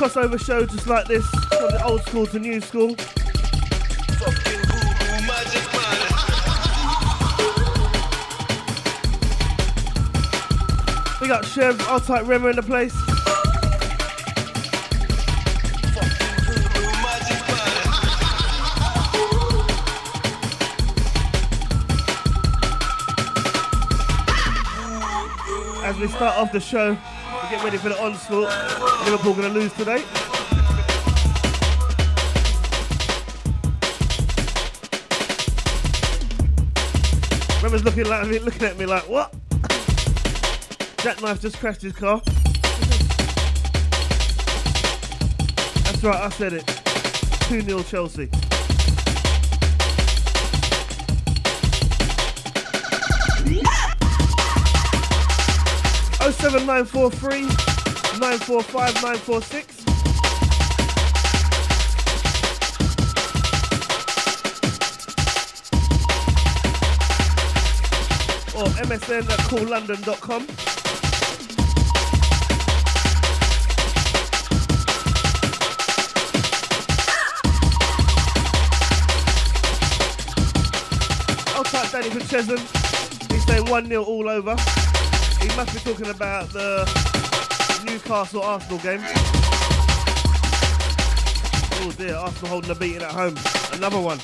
crossover show just like this, from the old school to new school. We got Chev, Old Type Rimmer in the place. As we start off the show, we get ready for the onslaught. Liverpool gonna lose today. Remember's looking at me like, what? Jackknife just crashed his car. That's right, I said it. 2-0 Chelsea. Oh 07943 945 946. Or msn@calllondon.com. I'll type Danny from Chesham. He's saying 1-0 all over. He must be talking about the Newcastle-Arsenal game. Oh dear, Arsenal holding a beating at home. Another one.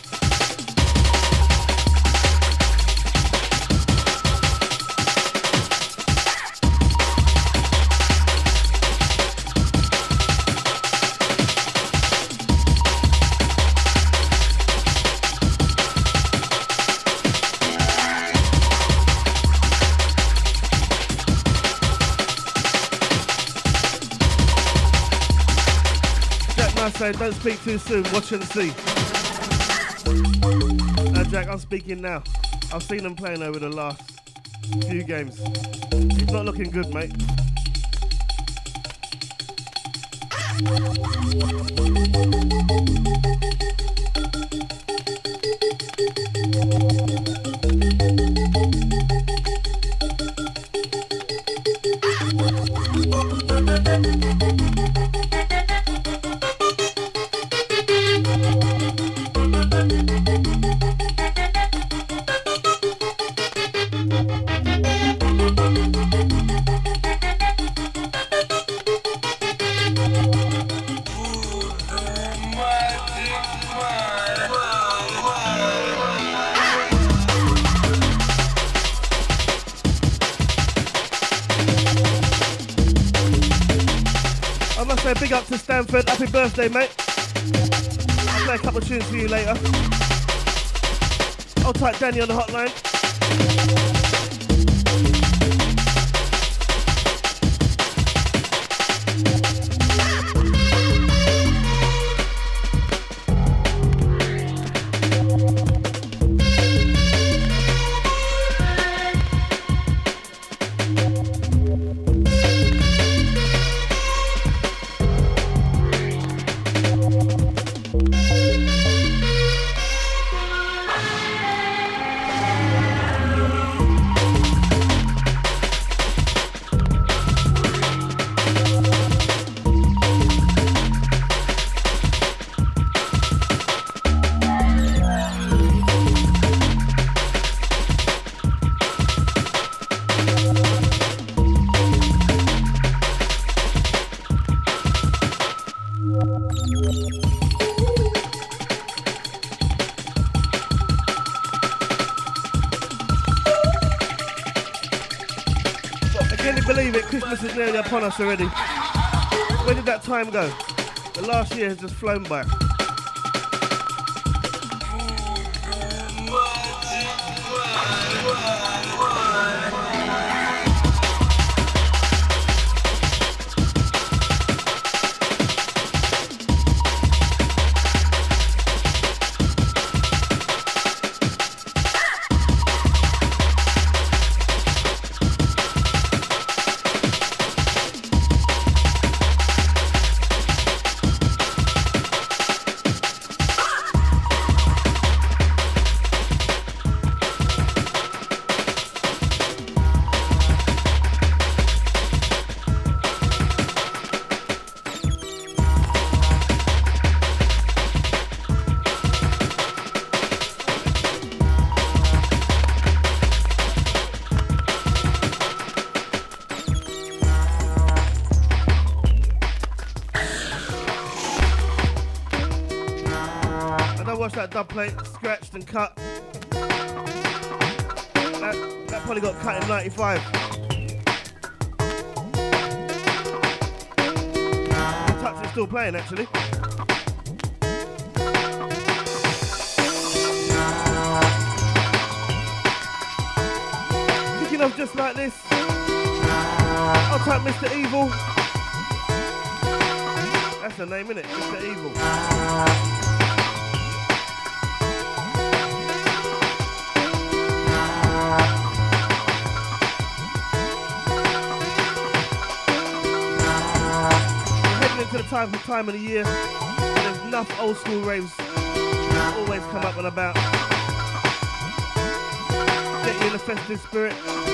Say, don't speak too soon, watch and see. Jack, I'm speaking now. I've seen them playing over the last few games. It's not looking good, mate. Big up to Stanford, happy birthday, mate. I'll play a couple of tunes for you later. I'll type Danny on the hotline. Christmas is nearly upon us already. Where did that time go? The last year has just flown by. subplate, scratched and cut. That probably got cut in 95. The touch is still playing actually. Kicking off just like this. I'll type Mr. Evil. That's the name, innit? Mr. Evil. To the time of the year when there's enough old school raves always come up and about. Get you in the festive spirit.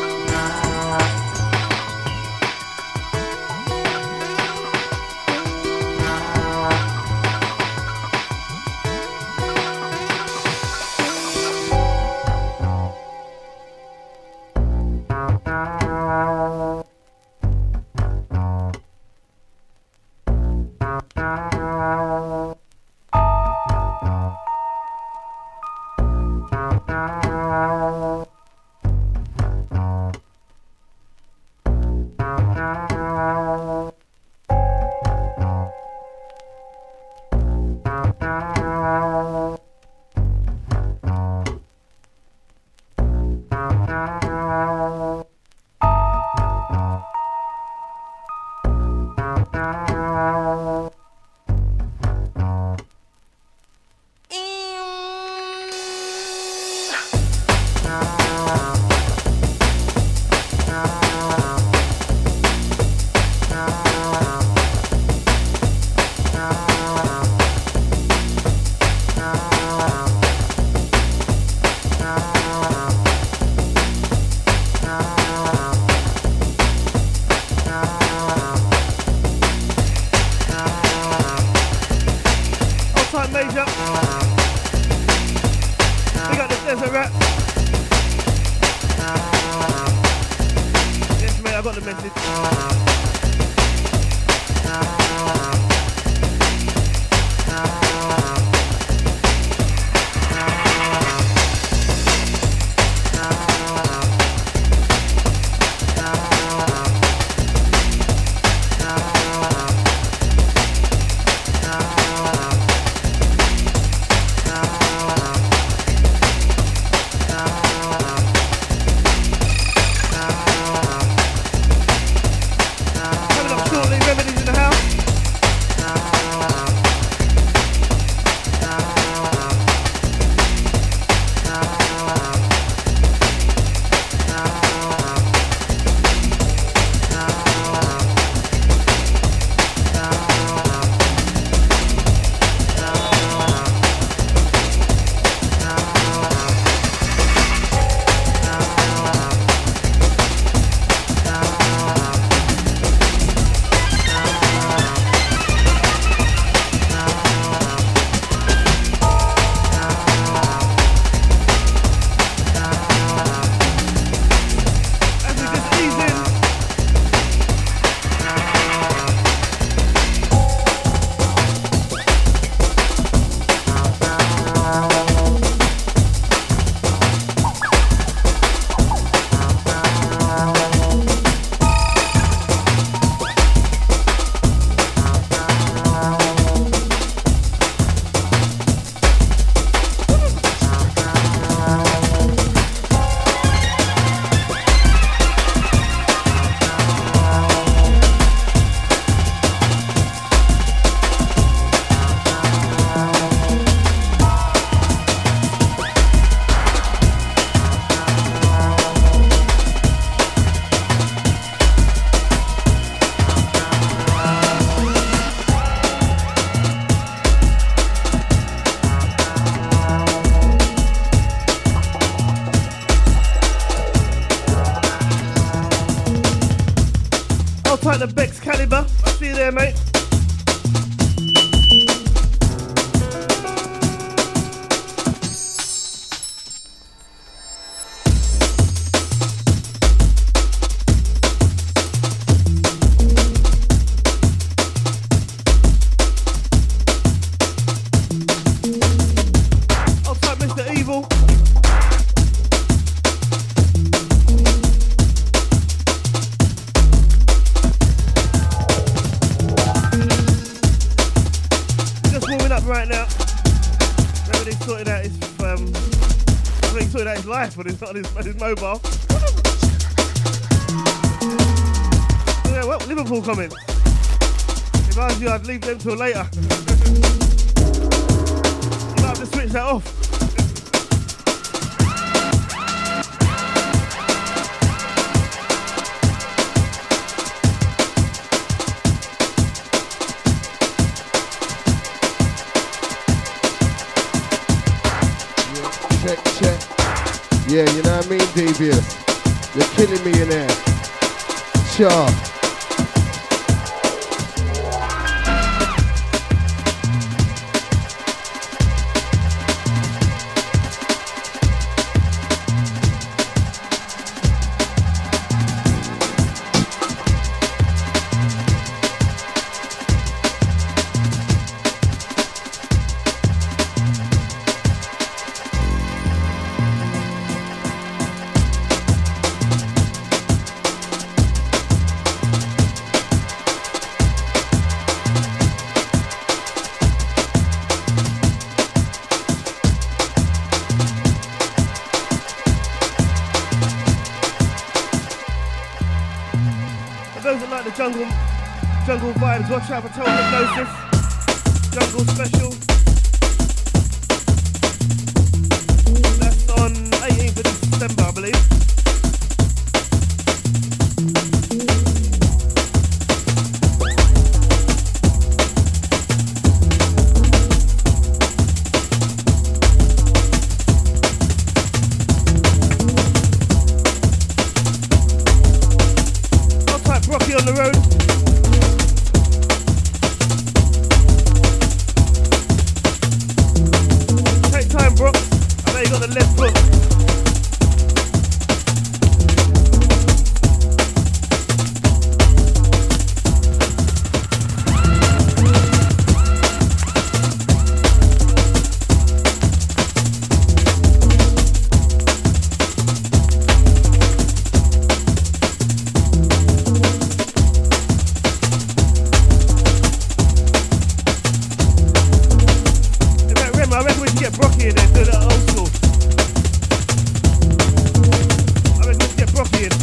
The Bex Caliber. I see you there, mate. think he's talking about his life on his mobile. Yeah, well, Liverpool comments. If I was you, I'd leave them till later. You might have to switch that off. Check. Yeah, you know what I mean, Devious? You're killing me in there. Sure. Jungle vibes, watch out for Total Hypnosis. Jungle special. That's on 18th of December, I believe. I'll type Rocky on the road. You got the left foot. I reckon we can get Brocky in there, do that old school. Brocky in.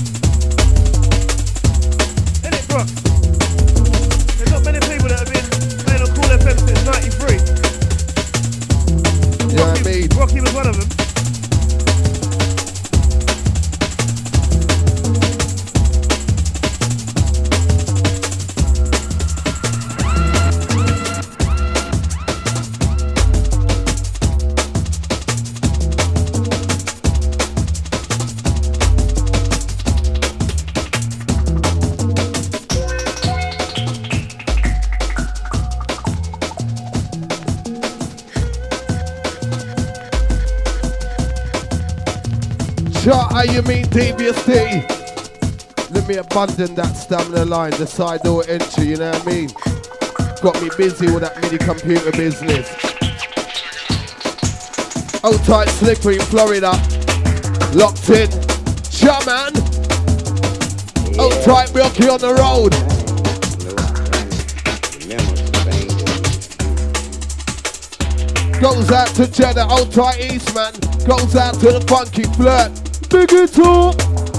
Isn't it, Brock? There's not many people that have been playing on Cool FM since 93. You know what I mean? Brocky was one of them. Shot, how you mean Devious D? Let me abandon that stamina line, the side door entry, you know what I mean? Got me busy with that mini computer business. Old tight Slippery, Florida. Locked in. Shot, man. Yeah. Old tight Rocky on the road. Goes out to Jeddah, old tight Eastman. Goes out to the funky flirt. Big it up.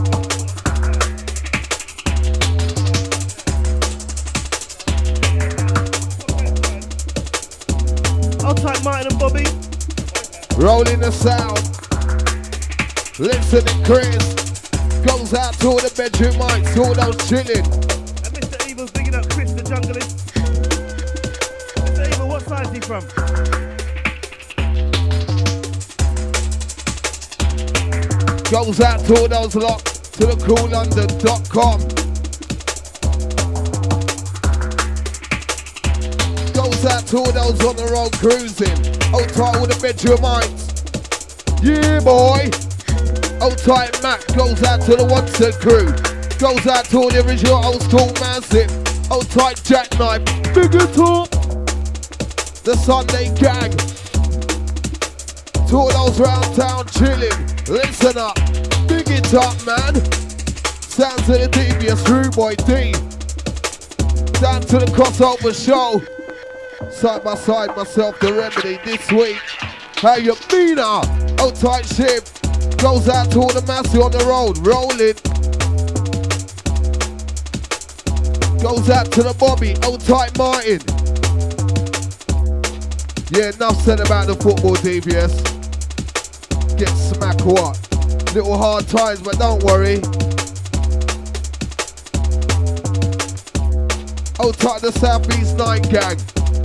Old tight Martin and Bobby. Rolling the sound. Listen to Chris. Goes out to all the bedroom mics, all those chilling. And Mr. Evil's digging up Chris the Junglist. Mr. Evil, what side is he from? Goes out to all those locked to the coollondon.com. Goes out to all those on the road cruising. Old tight all the bedroom mics. Yeah, boy. Old tight Mac goes out to the Wanted crew. Goes out to all the original old school massive. Old tight Jackknife. Big it up. The Sunday gang. To all those round town chilling. Listen up, big it up, man. Sounds of the Devious Rude Boy D. Down to the crossover show. Side by side, myself, the remedy this week. How you been, Old tight ship. Goes out to all the massive on the road, rolling. Goes out to the Bobby, old tight Martin. Yeah, enough said about the football, DVS. Get smack what? Little hard times, but don't worry. Old tight the Southeast 9 gang.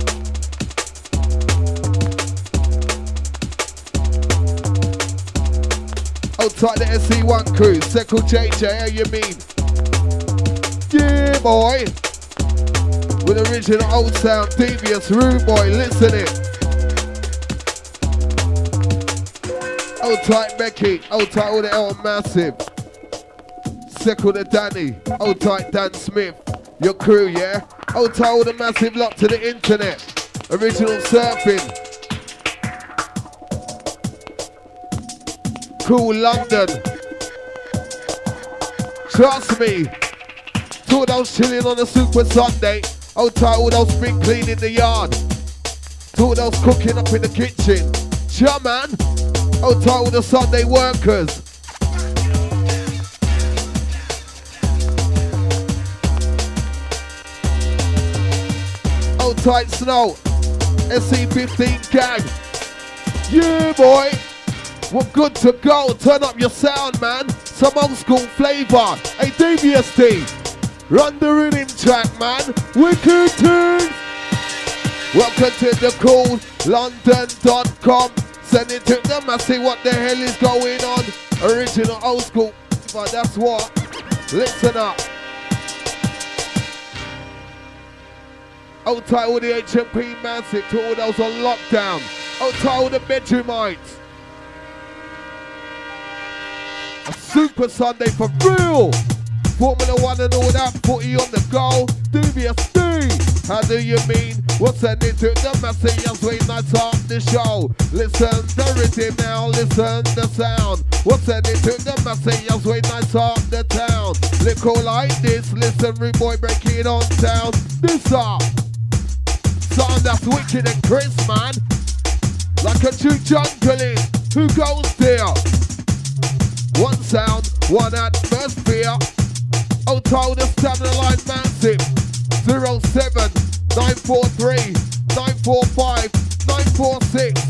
Old tight the SC1 crew. Seckle JJ, how you mean? Yeah, boy. With original old sound, Devious, Rude Boy, listen it. Old tight Becky, old tight all the L Massive. Seckle the Danny, old tight Dan Smith. Your crew, yeah? Old tight all the Massive lot to the internet. Original surfing. Cool London. Trust me. Two of those chilling on a Super Sunday. Old tight all those spring cleaning the yard. Two of those cooking up in the kitchen. Sure, man. Old tight all the Sunday workers. Old tight Snow. SC15 gang. Yeah, boy. We're good to go. Turn up your sound, man. Some old school flavor. Hey, DVST. Run the rhythm track, man. Wicked tunes. Welcome to the cool London.com. Send it to them and see what the hell is going on. Original old school. But that's what. Listen up. Old tight with the HMP Massive to all those on lockdown. Old tight with the Bedroomites. A Super Sunday for real. Formula 1 and all that, footy on the go. DVST. How do you mean? We're sending to the Massive we nights off the show. Listen the rhythm now, listen the sound. We're sending to the Massive we nights off the town. Little like this, listen, Rude Boy breaking on town. This up. Sound that's wicked and crisp, man. Like a true jungling. Who goes there? One sound, one atmosphere. Old tight the stamina line Massive. 07 943 945 946.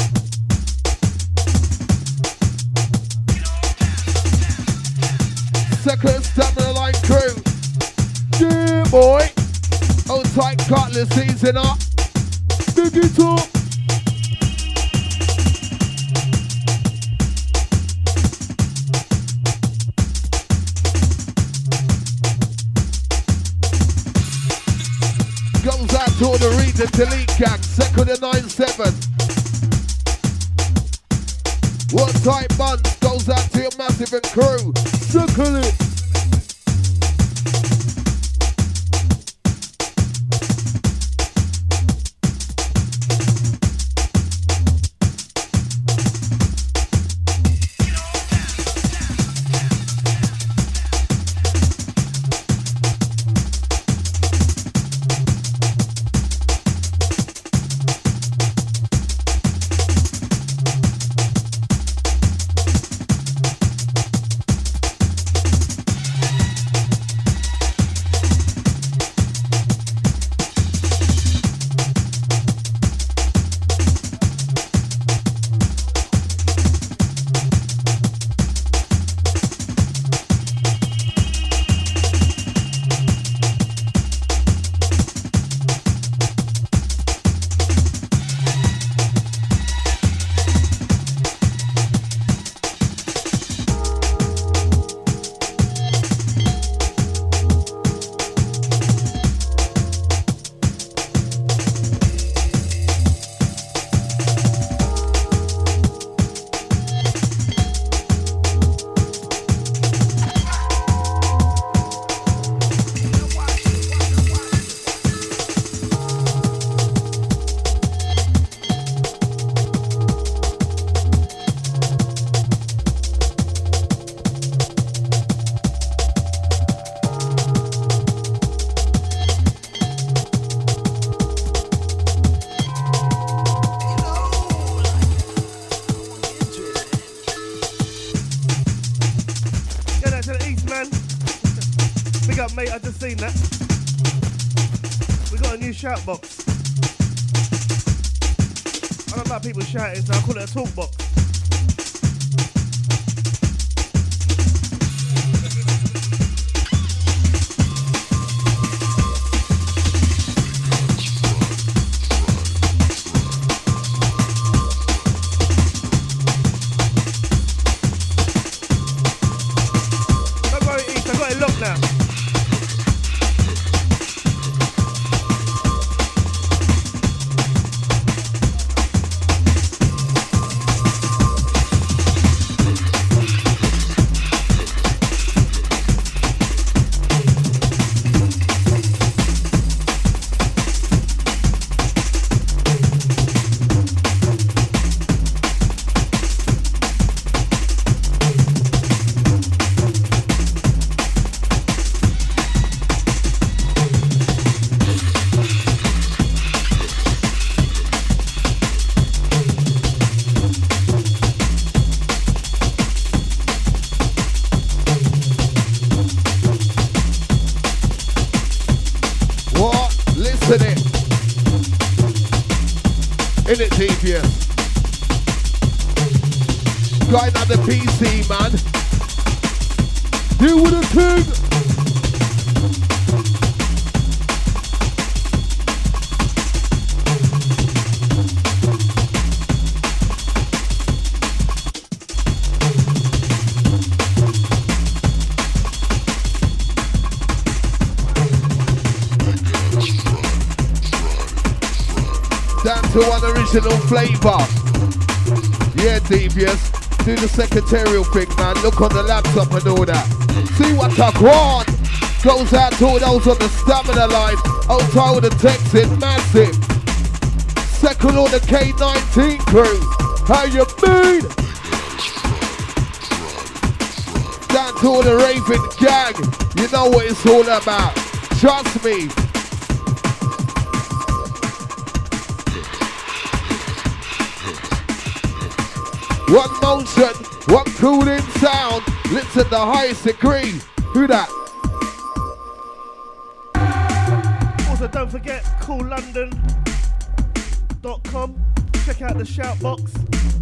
Second stamina line crew. Yeah, boy. Old tight Cutlass season up. Big it up. Goes out to all the Read and Delete gang. Second and 9-7. What tight buns goes out to your Massive and crew. Circle it. up, mate. I just seen that. We got a new shout box. I don't like people shouting, so I call it a talk box. Going on the PC, man. Deal with the king. Down to one original flavour. Yeah, Devious. Do the secretarial thing, man. Look on the laptop and all that. See what I want. Goes out to all those on the stamina line. Old time with the texting, massive. Second on the K19 crew. How you mean? Down to all the raving gang. You know what it's all about. Trust me. One motion, one cooling sound. Listen the highest degree. Who that? Also, don't forget, coollondon.com. Check out the shout box.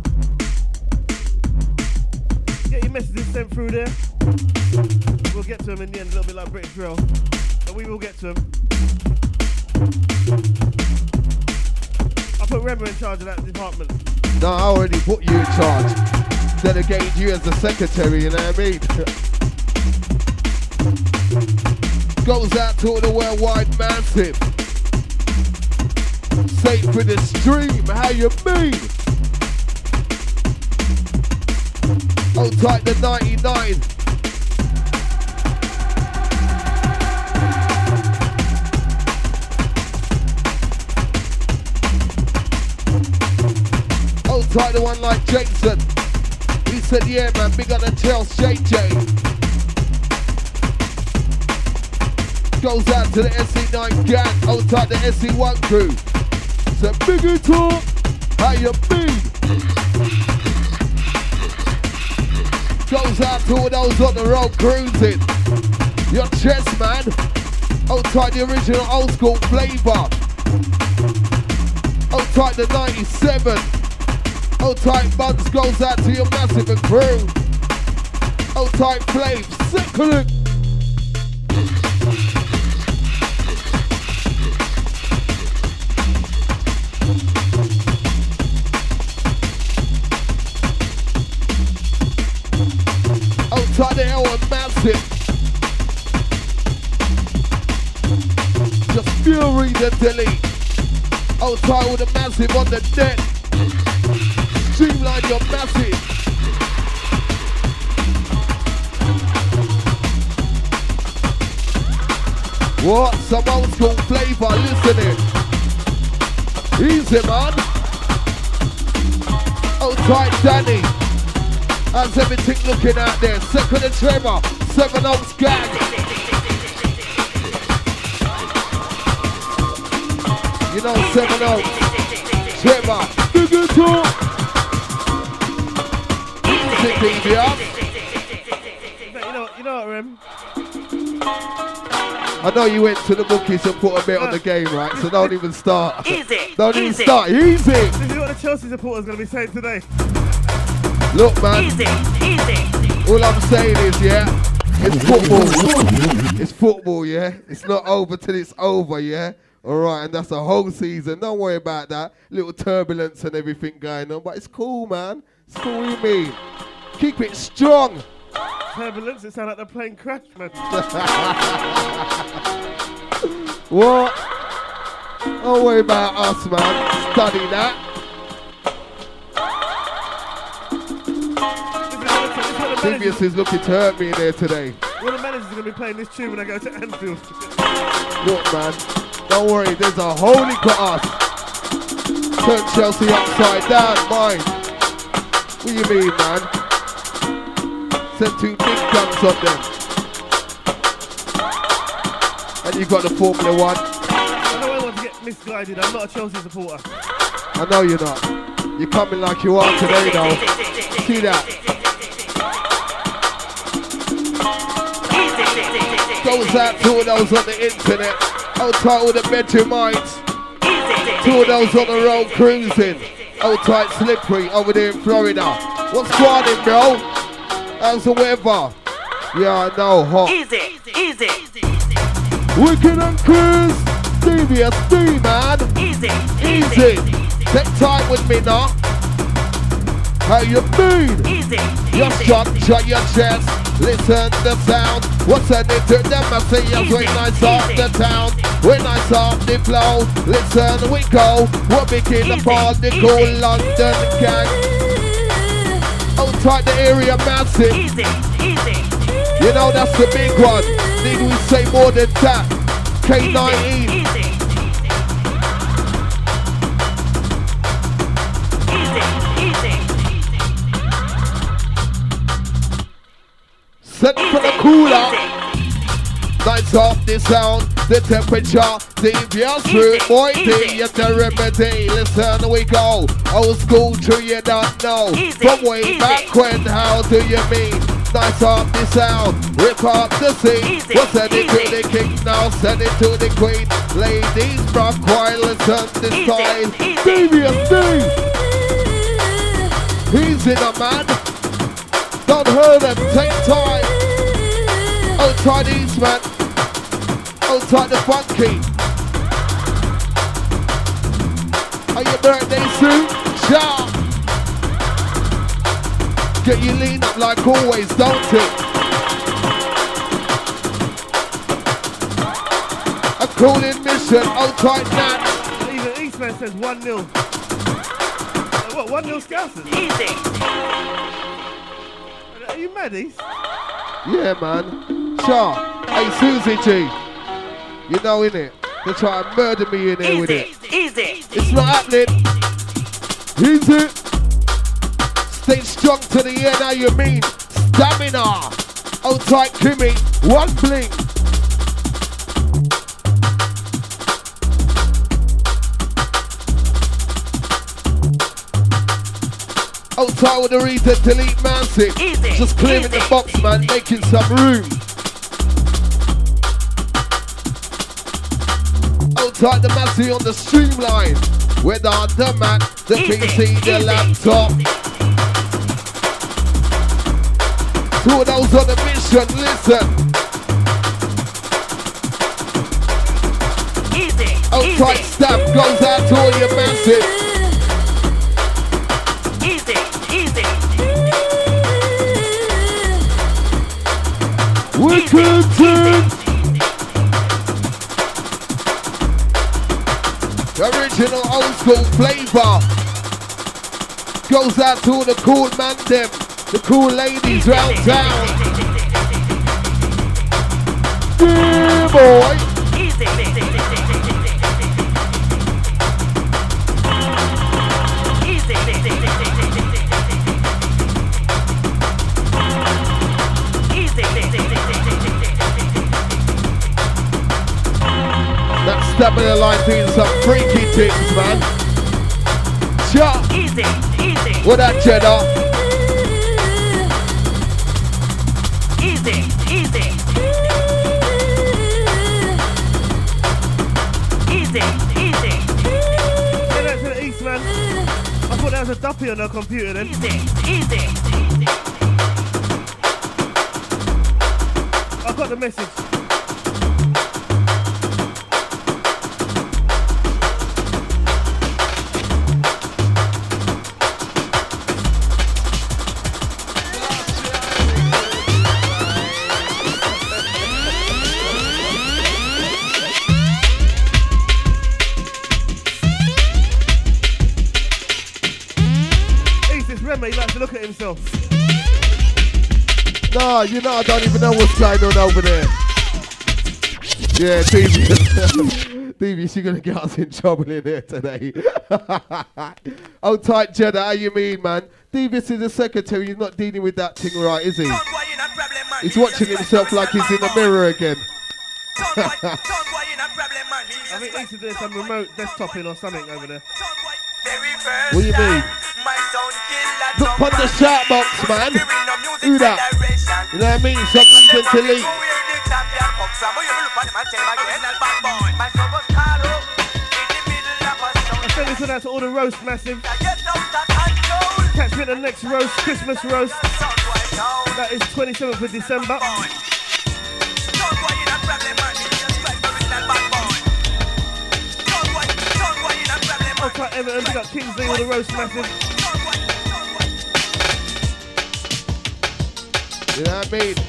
Get your messages sent through there. We'll get to them in the end, a little bit like British Drill. But we will get to them. I put Rema in charge of that department. No, I already put you in charge. Delegated you as the secretary, you know what I mean? Goes out to all the worldwide massive. Safe for the stream, how you mean? Hold tight the 99. Tight the one like Jason. He said, yeah, man, big on the tails, JJ. Goes out to the SC9 gang. Hold tight the SC1 crew. So bigger talk, how you mean? Goes out to all those on the road cruising. Your chest, man. Hold tight the original old school flavor. Hold tight the 97. Hold tight buns goes out to your massive and crew. Hold tight flames, sickling. Hold tight the L and massive. Just fury the delete. Hold tight with the massive on the net. Streamline your message. What? Some old school flavor, listening. Easy, man. Oh, tight Danny. How's everything looking out there? Second and Trevor. 7 Oaks gang. You know 7 Oaks. Trevor. Bigger talk. You know what, Rem? I know you went to the bookies and put a bit on the game, right? So don't even start. Easy. Don't even start. Easy. This is what the Chelsea supporters are going to be saying today. Look, man. Easy. All I'm saying is, yeah, it's football. It's football, yeah. It's not over till it's over, yeah. All right, and that's a whole season. Don't worry about that. Little turbulence and everything going on, but it's cool, man. It's cool. What do you mean? Keep it strong. Turbulence, it sounds like the plane crashed, man. What? Don't worry about us, man. Study that. Devious is looking to hurt me in there today. One of the managers is going to be playing this tune when I go to Anfield. Look, man. Don't worry, there's a holy got us. Turn Chelsea upside down, mine. What do you mean, man? Send 2 big guns on them. And you got the Formula 1. I know I want to get misguided. I'm not a Chelsea supporter. I know you're not. You're coming like you are today, though. See that? Goes out to all those on the internet. Hold tight with the bedroom minds. To all those on the road cruising. Hold tight slippery over there in Florida. What's going on, bro? How's the weather? Yeah, I know, hot. Easy. Wicked and Chris. Devious D, man. Easy. Take time with me now. How you been? Easy. Just shut your chest. Listen the sound. What's in it to them? I say yes, when I off the town. When I off the flow. Listen, we go. We're making the party cool London gang. Outside the area massive. Easy. You know that's the big one. Need we say more than that? K19. Set for the cooler. Lights off the sound, the temperature, devious route, boy, D, it's a remedy. Listen, we go. Old school, true, you don't know. From way back when, how do you mean? Nice off the sound, rip up the scene. We'll send it to the king now, send it to the queen. Ladies, rock while listen this time. Devious D. He's in a man. Don't hurt them, take time. Outside these, man. Outside the funky. Are your birthday suit? Sharp. Get you lean up like always, don't it? A calling mission, outside Nat. Even Eastman says 1-0. What, 1-0 Scousers? Easy. Are you mad, East? Yeah, man. Sharp. Hey, Susie G. You know, innit? They try and murder me in there with it. Easy. It's not happening. Easy. Stay strong to the end, how you mean? Stamina. Outside Kimmy. One bling. Outside with the reason delete massive. Just clearing the box, man, making some room. Outside the massive on the streamline. With the undermat, the PC, the laptop. Two of those on the mission, listen. Outside stamp goes out to all your massive. Wicked team. Original old school flavor goes out to all the cool man them, the cool ladies round town. Yeah, boy. That stamina line doing some freaky things, man. Chop. What that cheddar? Must be on her computer then. Easy. I got the message. He likes to look at himself. Nah, you know I don't even know what's going on over there. Yeah, Davey, she's gonna get us in trouble in here today. Oh, tight Jeddah, how you mean, man? Davis is a secretary, he's not dealing with that thing right, is he? He's watching himself like he's in the mirror again. I think he's doing some remote desktoping or something over there. What do you mean? Look on the shout box, man. Do that. You know what I mean? Some reason to leave. I send this one out to all the roast massive. Catch me at the next roast, Christmas roast. That is 27th of December. Outside Everton, we got Kingsley, all the roast massive. You know what I mean?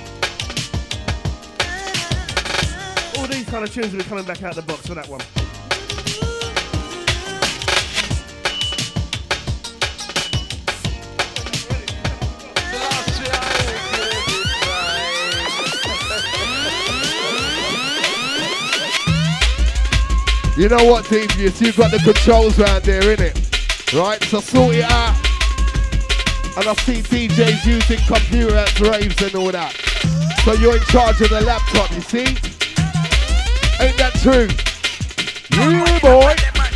All these kind of tunes will be coming back out the box for that one. You know what, Devious? You've got the controls round there, innit? Right? So sort it out. And I see DJs using computer at raves and all that. So you're in charge of the laptop, you see? Ain't that true? Yeah, boy.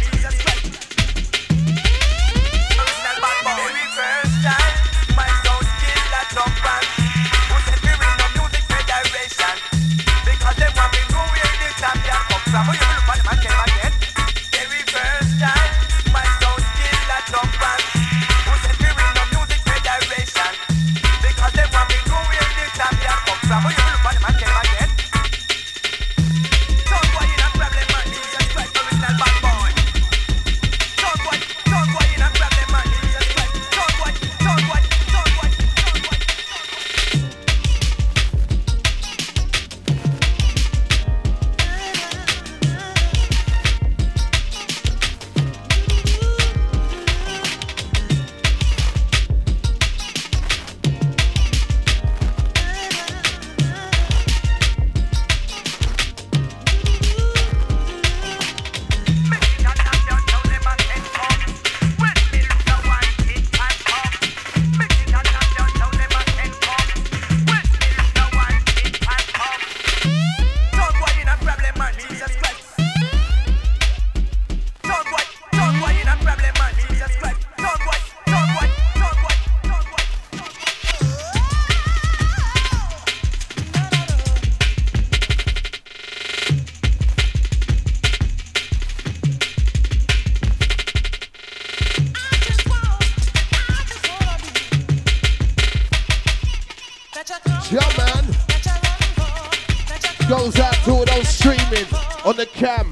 Goes out to all those streaming on the cam.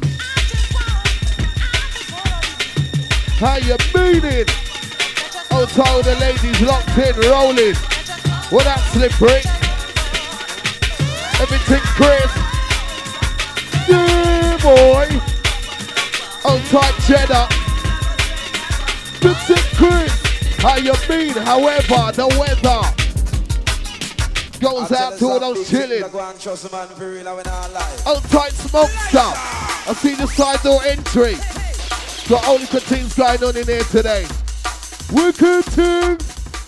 How you meaning? Oh, to all the ladies locked in, rolling. What that slippery? Everything crisp. Yeah, boy. Oh, tight Jeddah. Everything crisp. How you mean? However, the weather goes out to all those chillin'. Oh, tight smoke stuff. I see the side door entry. Got only good things going on in here today. Wicked things.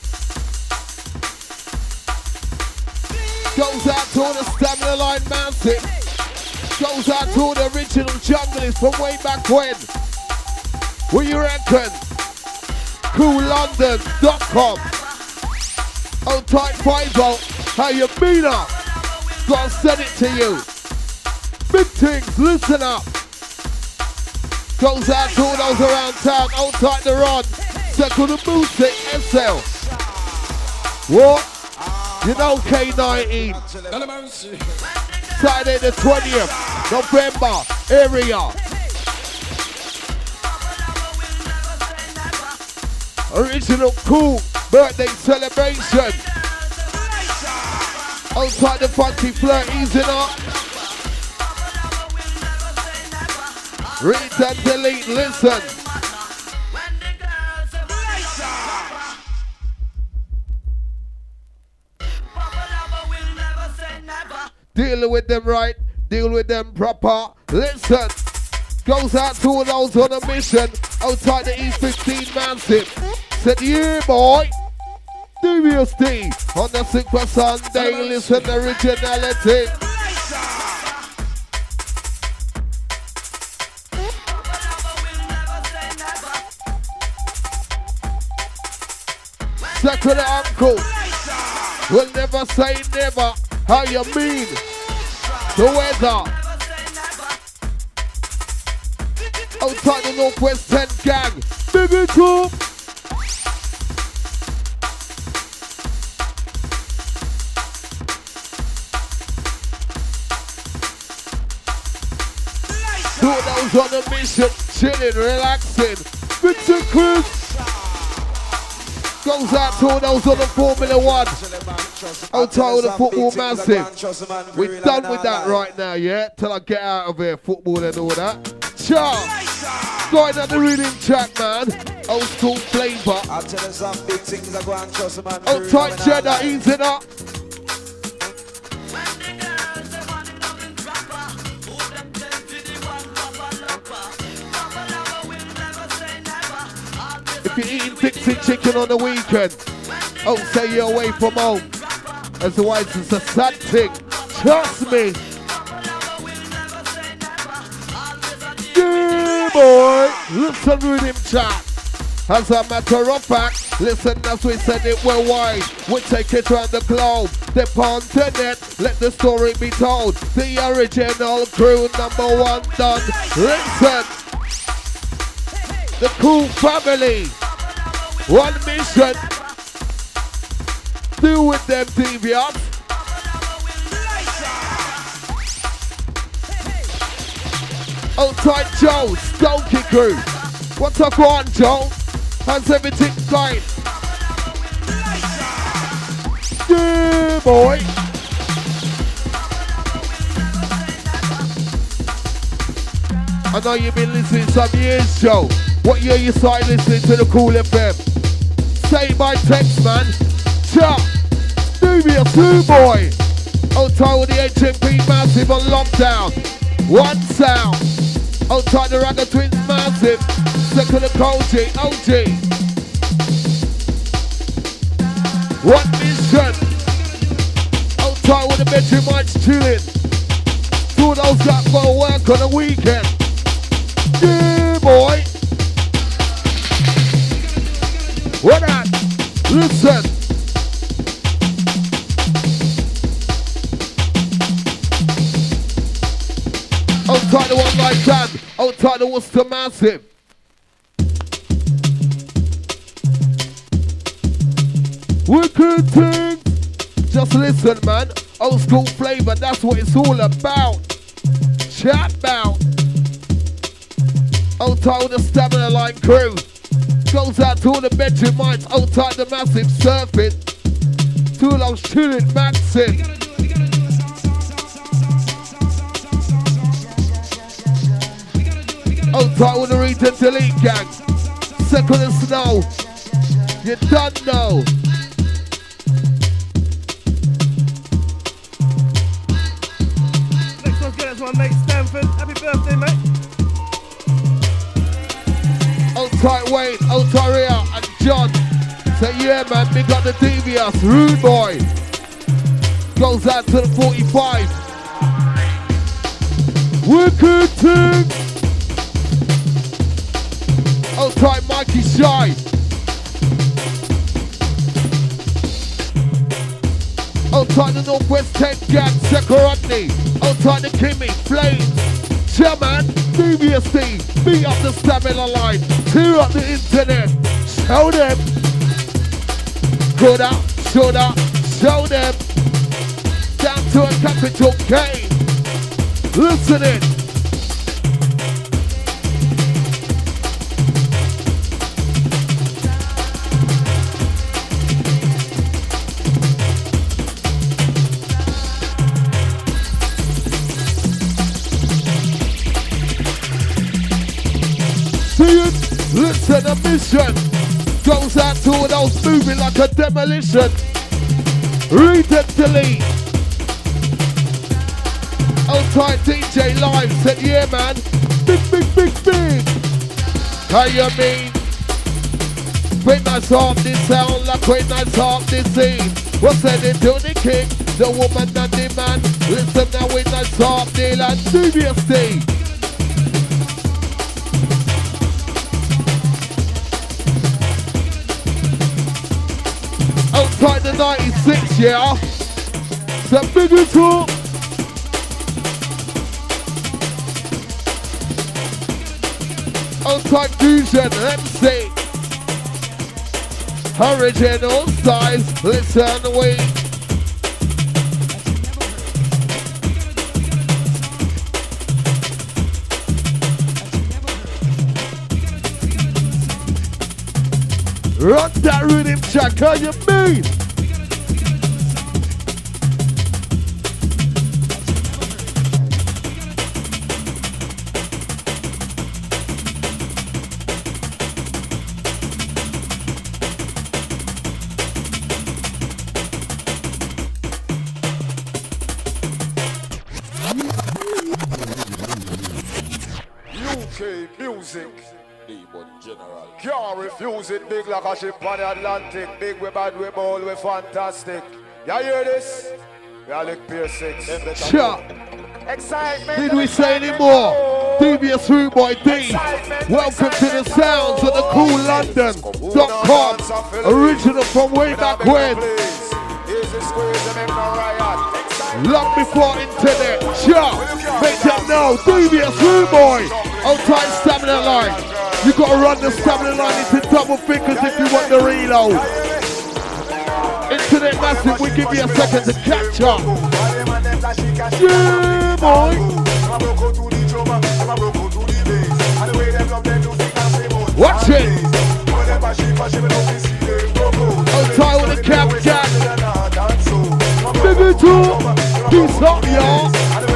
Goes out to all the Stamina Line Mountain. Goes out to all the original junglists from way back when. What you reckon? CoolLondon.com. Oh, tight 5-0. How you been up? Gotta send it to you. Big things, listen up. Goes out to all those around town. Hold tight the run. Second the music, SL. What? You know K19. Saturday the 20th, November, area. Original cool birthday celebration. Outside the funky flirt, easing up. Read and delete, listen. Deal with them right, deal with them proper. Listen, goes out to all those on a mission. Outside the East 15 massive. Said, yeah, boy. Dubious D on the Super Sunday. Listen, originality. Second uncle will never say never. How you mean? The weather. Outside the Northwest 10 gang. Big it up. Two those on the mission, chilling, relaxing. Victor Cruz. Goes out to all those on the Formula One. Outside of the football massive. We're done with that right now, yeah? Till I get out of here, football and all that. Charles, going at the rhythm track, man. Old school flavour. Old tight cheddar, easing up. If you're eating Dixie chicken on the weekend, oh, say you're away from home. Otherwise, it's a sad thing. Trust me. Yeah, boy. Listen with him chat. As a matter of fact, listen as we send it worldwide. We take it around the globe. The continent, let the story be told. The original crew, #1 done. Listen. The cool family. One mission. Do with them deviants. Outside Joe, Stonky Crew. What's up on, Joe? How's everything going? Yeah, boy. I know you've been listening some years, Joe. What year you started listening to the Cool FM? Say my text, man. Chuck, Dubious 2 boy. Outside with the HMP massive on lockdown. One sound. Outside the Ragga Twins massive. Second the Koji, OG. One mission. Outside with the bedroom mics chilling. Two of those that go to work on the weekend. Yeah, boy. What that? Listen. Outside the One Night Stand. Outside the Worcester massive. Wicked things. Just listen, man. Old school flavor, that's what it's all about. Chat about. Outside the Stamina Line crew. Goes out to all the bedroom mics. Outside the massive surfing. Two of those chilling maxing. Outside with the Read and Delete gang. Second of Snow. You done know. Next one's good, that's my mate Stanford. Happy birthday, mate. Outside Wayne, outside Ria and John. Say yeah, man, big up the Devious, Rude Boy. Goes out to the 45. Wicked thing. Outside Mikey Shy. Outside the Northwest 10 gang, Sekarotney. Outside the Kimmy, Flames. Chairman, Devious D. Beat up the Stamina Line. Tear up the internet. Tell them. Coulda, shoulda, show them. Down to a capital K. Listening. See it? Listen, a mission goes out to all those moving like a demolition. Read it, delete. Old tight DJ Live said, yeah man, big, big, big, big. How you mean? When I talk this sound like when I talk this scene. What's said it to the king, the woman and the man. Listen now when I talk the land, seriously. Outside the 96, yeah? It's a bigger talk. Outside fusion, MC. Original size, listen, wait. Run that rhythm track, how you mean? UK music. General. Can't refuse it, big like a ship on the Atlantic. Big we bad, we bold, we fantastic. You hear this? We are like Pier 6. Sure. Excitement. Did we say any more? Devious Rude Boy D. Welcome to the sounds of the cool London.com. Original from way back when. Long before internet. Sure. Make them know. Devious Rude Boy. Outside stamina line. You gotta run the stamina line into double fingers if you want the reload. Internet massive, we give you a second to catch up. Yeah, boy. Watch it. Outside with the cap jack. Bigger two. Peace up, y'all.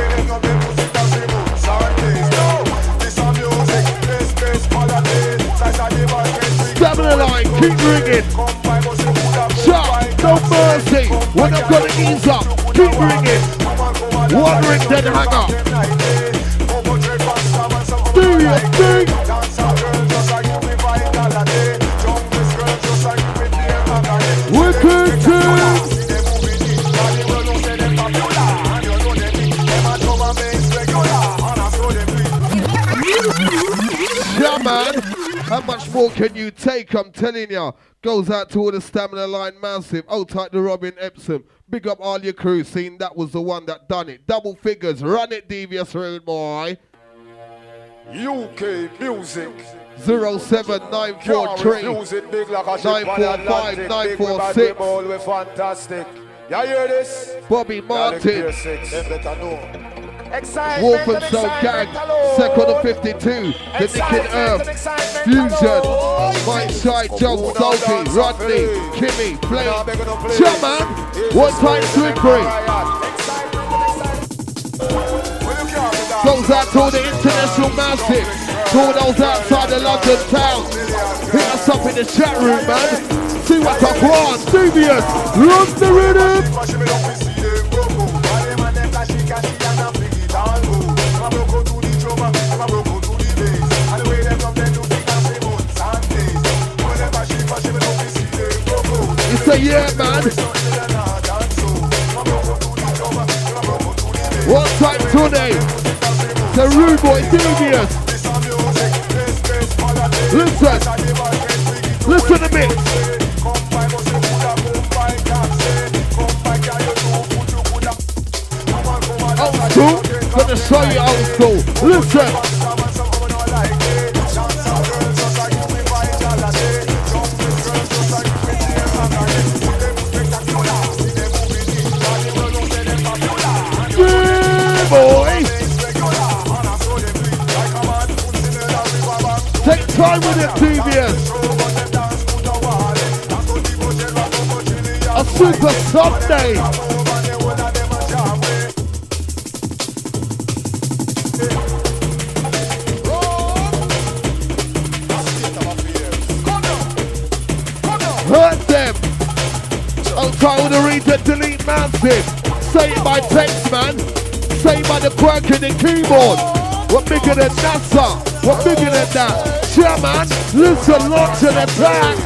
Stamina line, keep ringing. Shot, no mercy. When I'm gonna ease up, keep ringing. One ring, then hang up. Do your thing. Wicked things. Yeah, man. How much more can you take? I'm telling ya. Goes out to all the stamina line massive. Old tight to Robin Epsom. Big up all your crew. Seen that was the one that done it. Double figures. Run it, Devious Road Boy. UK music. 07943 945 946. We're fantastic. You hear this? Bobby Martin. Excitement, Wolf and Soul Gang, second of 52, the Nick Earth, Fusion, Mike Shy, Joe Salty, Rodney, Kimmy, Flame, Chairman, one time Swinbury. Goes out to all the international massive, to all those outside the London town. Hit us up in the chat room, man. See what's up on, Devious, run the rhythm. Say yeah, man. What time today? The Rude Boy Devious. Listen a bit. Old school, gonna show you old school. Listen. Yeah, boy. Take time with it, Devious. A Super Sunday. Hurt them. I'll try all the read and delete massive. Say it by text, man. Say it by the quirk in the keyboard. What bigger than NASA? What bigger than that? Yeah, man. Listen, launch and attack.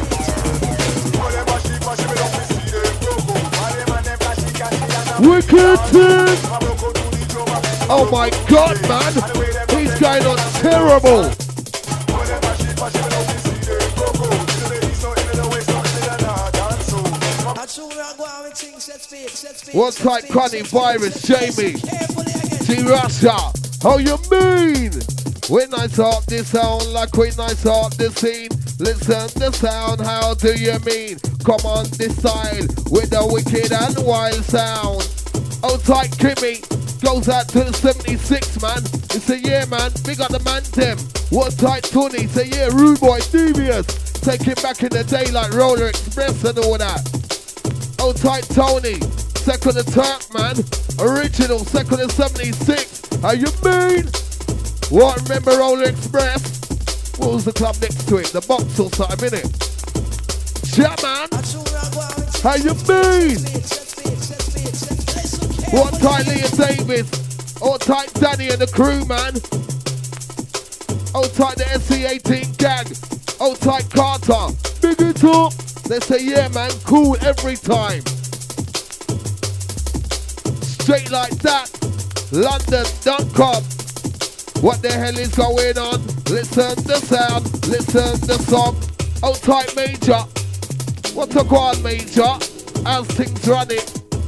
Wicked team. Oh my God, man. He's going on terrible. What type cunning virus, Jamie? T-Russia, how you mean? When I talk this sound like when I talk the scene. Listen the sound, how do you mean? Come on this side with the wicked and wild sound. Oh tight Kimmy, goes out to the 76 man. It's a yeah man, big up the man them. What tight Tony, say yeah rude boy, devious. Take it back in the day like Roller Express and all that. Oh tight Tony, second the Turk man. Original, second the 76. How you mean? What, remember Roller Express? What was the club next to it? The box or something, innit? Yeah man. How you mean? What tight Leah Davis? What tight Danny and the crew man? Oh tight the SC18 gang. Oh tight Carter. Big it up. They say yeah man, cool every time. Straight like that. London.com. What the hell is going on? Listen the sound, listen the song. Oh tight Major. What's a quad Major? How's things running?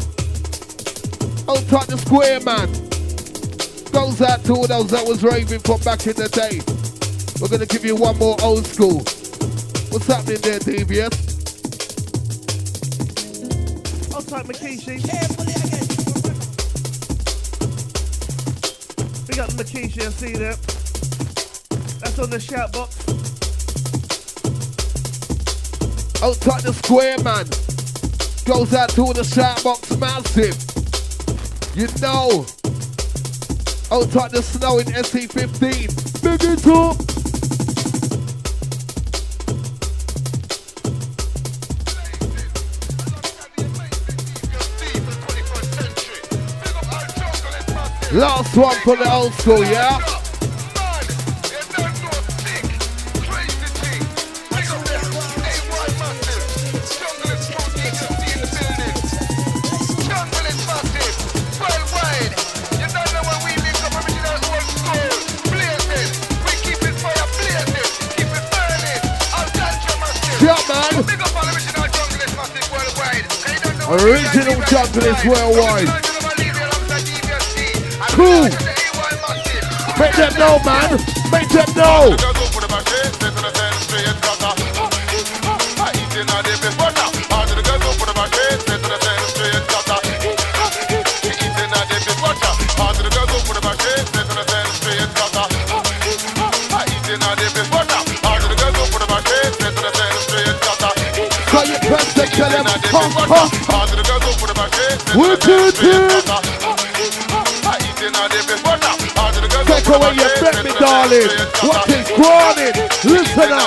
Oh tight the Square man. Goes out to all those that was raving from back in the day. We're gonna give you one more old school. What's happening there, Devious? Oh tight Makishi. We got the Makishi, I see that. That's on the shout box. Oh tight the Square man. Goes out to all the shout box massive. You know. Oh tight the Snow in SC15. Big it up. Last one for the old school, yeah? Yeah, man. Original Junglist worldwide. Cool. Make them know, man. Make them know. Call your best and tell them, ha, ha. We're good, take away your bet, me darling. What is growing? Listen up.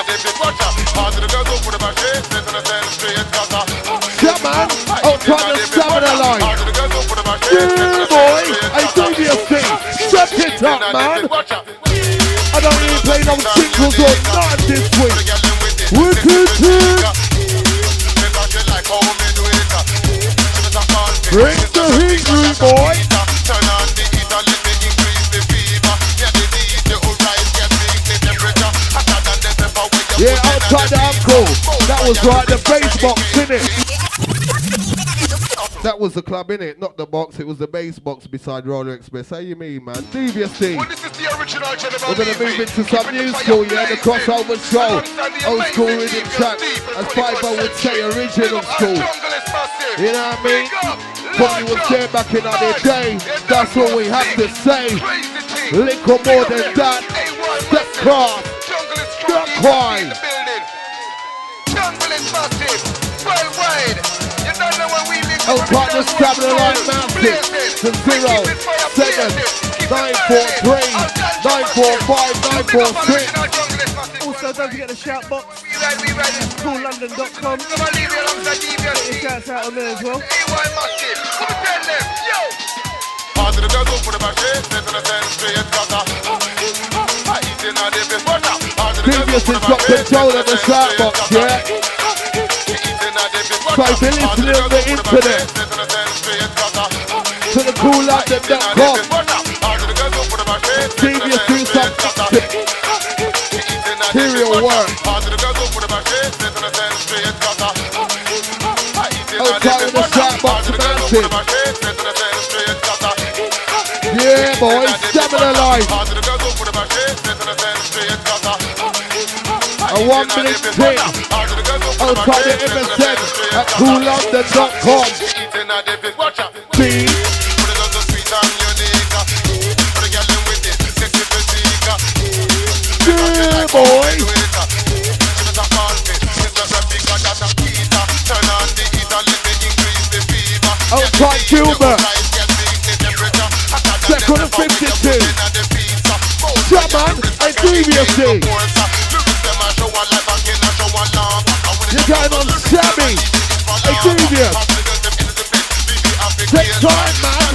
Yeah, man. I'll try to stamina line. Yeah, boy. I do your thing. Shut it up, man. I don't even play no singles or nothing this week. We're good, bring the heat, rude boy. Yeah, outside the uncle. That was right, the bass box, innit? That was the club, innit? Not the box, it was the bass box beside Roller Express. How you mean, man? Devious thing. Well, this is the original We're gonna move into some new school, yeah? The crossover show. Old school rhythm track. As 5-0 would say, original school. You know what I mean? When you was there back in the day, that's what we have to say. Little more than that. Step cross. Step crime. Jungle is massive. Worldwide. You don't know where we live. Oh, partner stamina line mounted to 0, 7, 943, 945, 946. Also, don't forget the shout box. CoolLondon.com. Get your shouts out on there as well. Previous has got control of the shout box, yeah? So if you're listening on the internet, to the CoolLondon.com, previous do some material work. Outside of the shout box massive. Yeah, boys, stamina line. A 1 minute thing. Outside the MSN at CoolLondon.com. See? Yeah, boy. Outside Gilbert. Second and 52. Shaman and Previously. You're going on Sammy and Previous. Take time, man.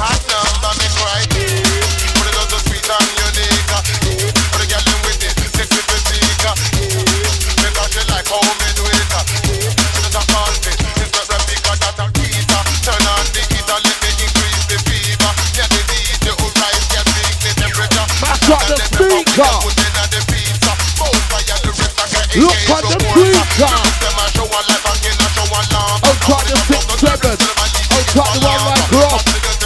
Got the speaker. Look at the speaker. Outside the 6-7. Outside the one right cross.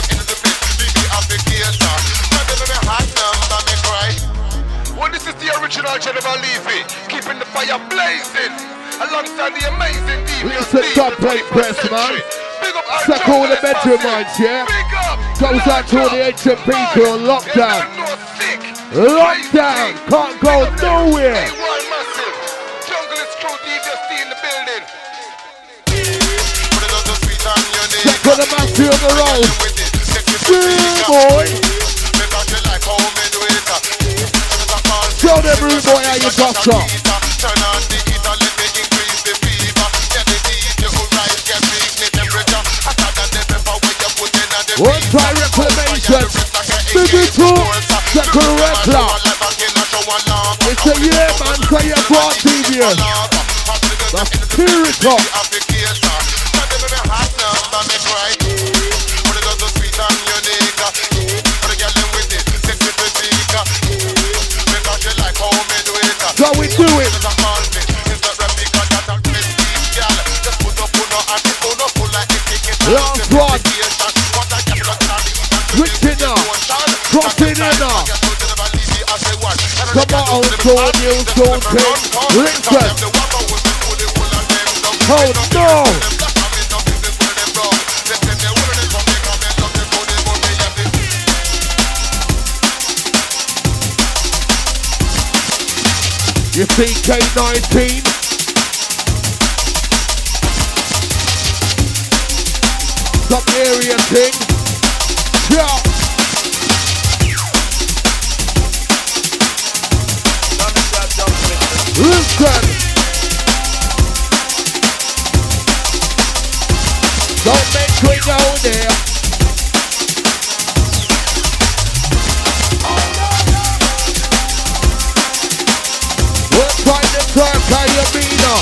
Well, this is the original General Levy, keeping the fire blazing alongside the amazing DVS. Listen, top plate press, man. Suck all the bedroom minds, yeah? Goes out to all the HMP crew on lockdown. Lockdown, can't go nowhere. Check on the master on the road. Yeah, boy. Show them rude boy how you got up. One time reclamation. Biggie talk. Second reclam. It's a year, man. Say you brought TVS. That's spiritual. So we do it. Last one. Switching up. Crossing in up. Come on, so new, so take. Listen. Oh no. You see K19? Some area thing. Yeah. Listen. Don't make me go there. Kayamina.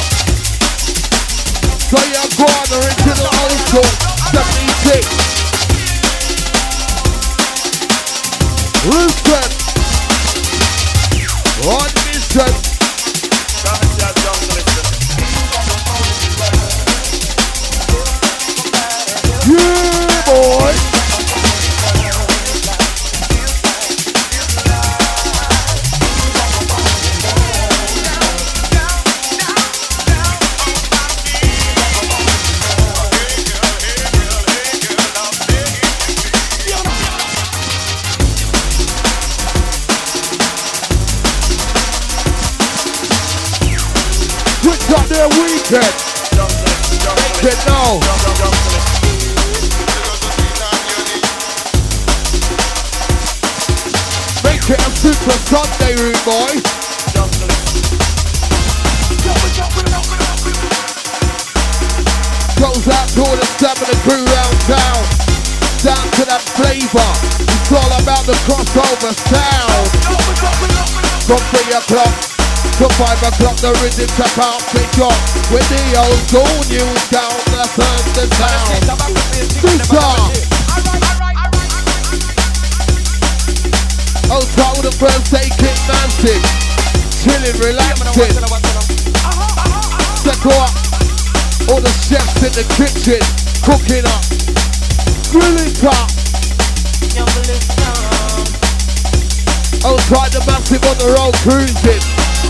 So you're going into the old school 76. Listen. On mission. Yeah, boy. weekend. Make it now. Make it a super Sunday, rude boy. Goes out to all the stamina crew round town. Down to that flavour. It's all about the crossover sound. From 3 o'clock to 5 o'clock, the rhythm track out pick up. With the old school news down, that's the sound. Old tight with the first day kid massive. Chilling, relaxing. Second up. All the chefs in the kitchen, cooking up, grilling up. Oh, try the massive on the road cruising.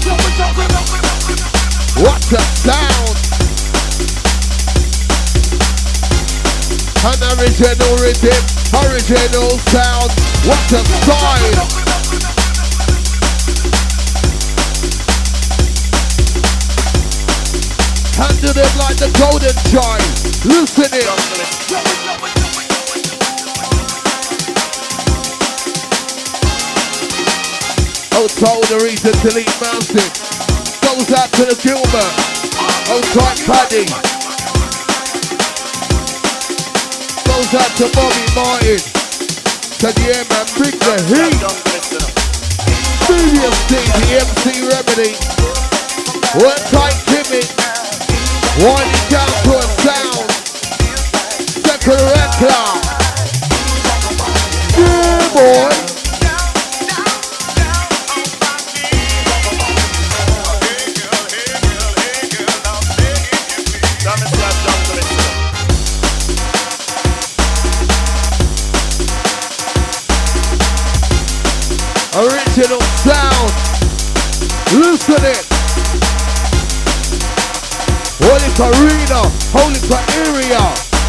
What a sound! An original rhythm, original sound. What a style! Handle them like the golden child. Listen it. Oh, told the reason to leave mountain. Goes out to the Gilbert. Oh, tight Paddy. Goes out to Bobby Martin. Said yeah man, bring the heat. Studio Steve, the MC Remedy. Work tight Kimmy. Winding down to a sound. Second record. Yeah, boy. Original sound. Listen it. Holy arena, holy area.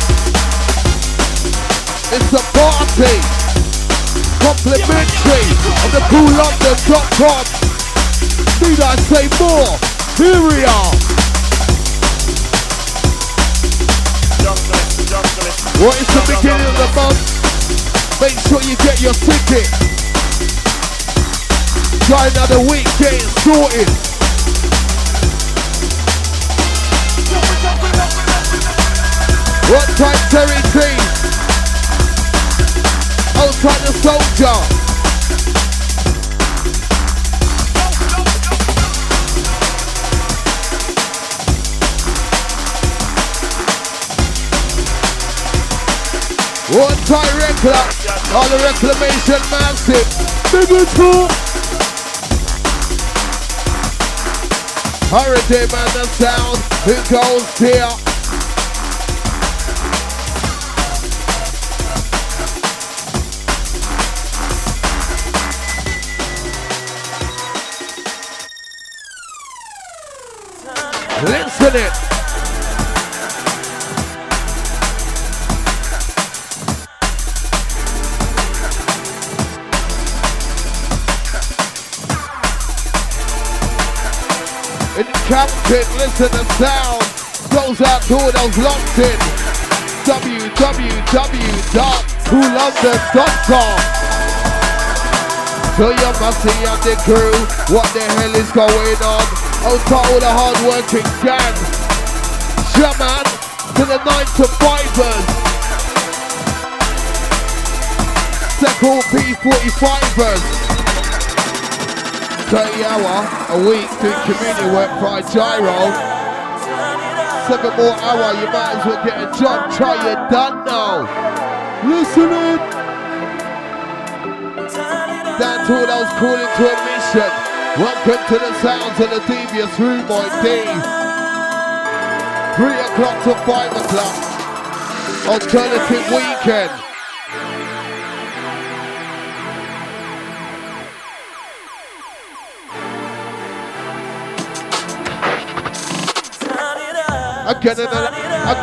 It's a party. Complimentary of the CoolLondon.com. Need I say more? Here we are. Well, it's the beginning of the month. Make sure you get your ticket. Try another week getting sorted. What time Terry T? Old time the soldier. What time Reclam? All the reclamation massive. Bigger talk. Hurricane man, the sound. Who goes here? Listen it. In Captain, listen to sound. Goes out to all those locked in. www.CoolLondon.com. So you must see on the crew what the hell is going on. Oh, to all the hard working gang. Shaman to the 9 to 5ers. Second P45ers. 30 hour a week doing community work by Gyro. 7 more hour, you might as well get a job. Try you done now. Listen it. Down to all those calling to a mission. Welcome to the sounds of the devious Rude Boy D. 3 o'clock to 5 o'clock. Alternative weekend. I get it up.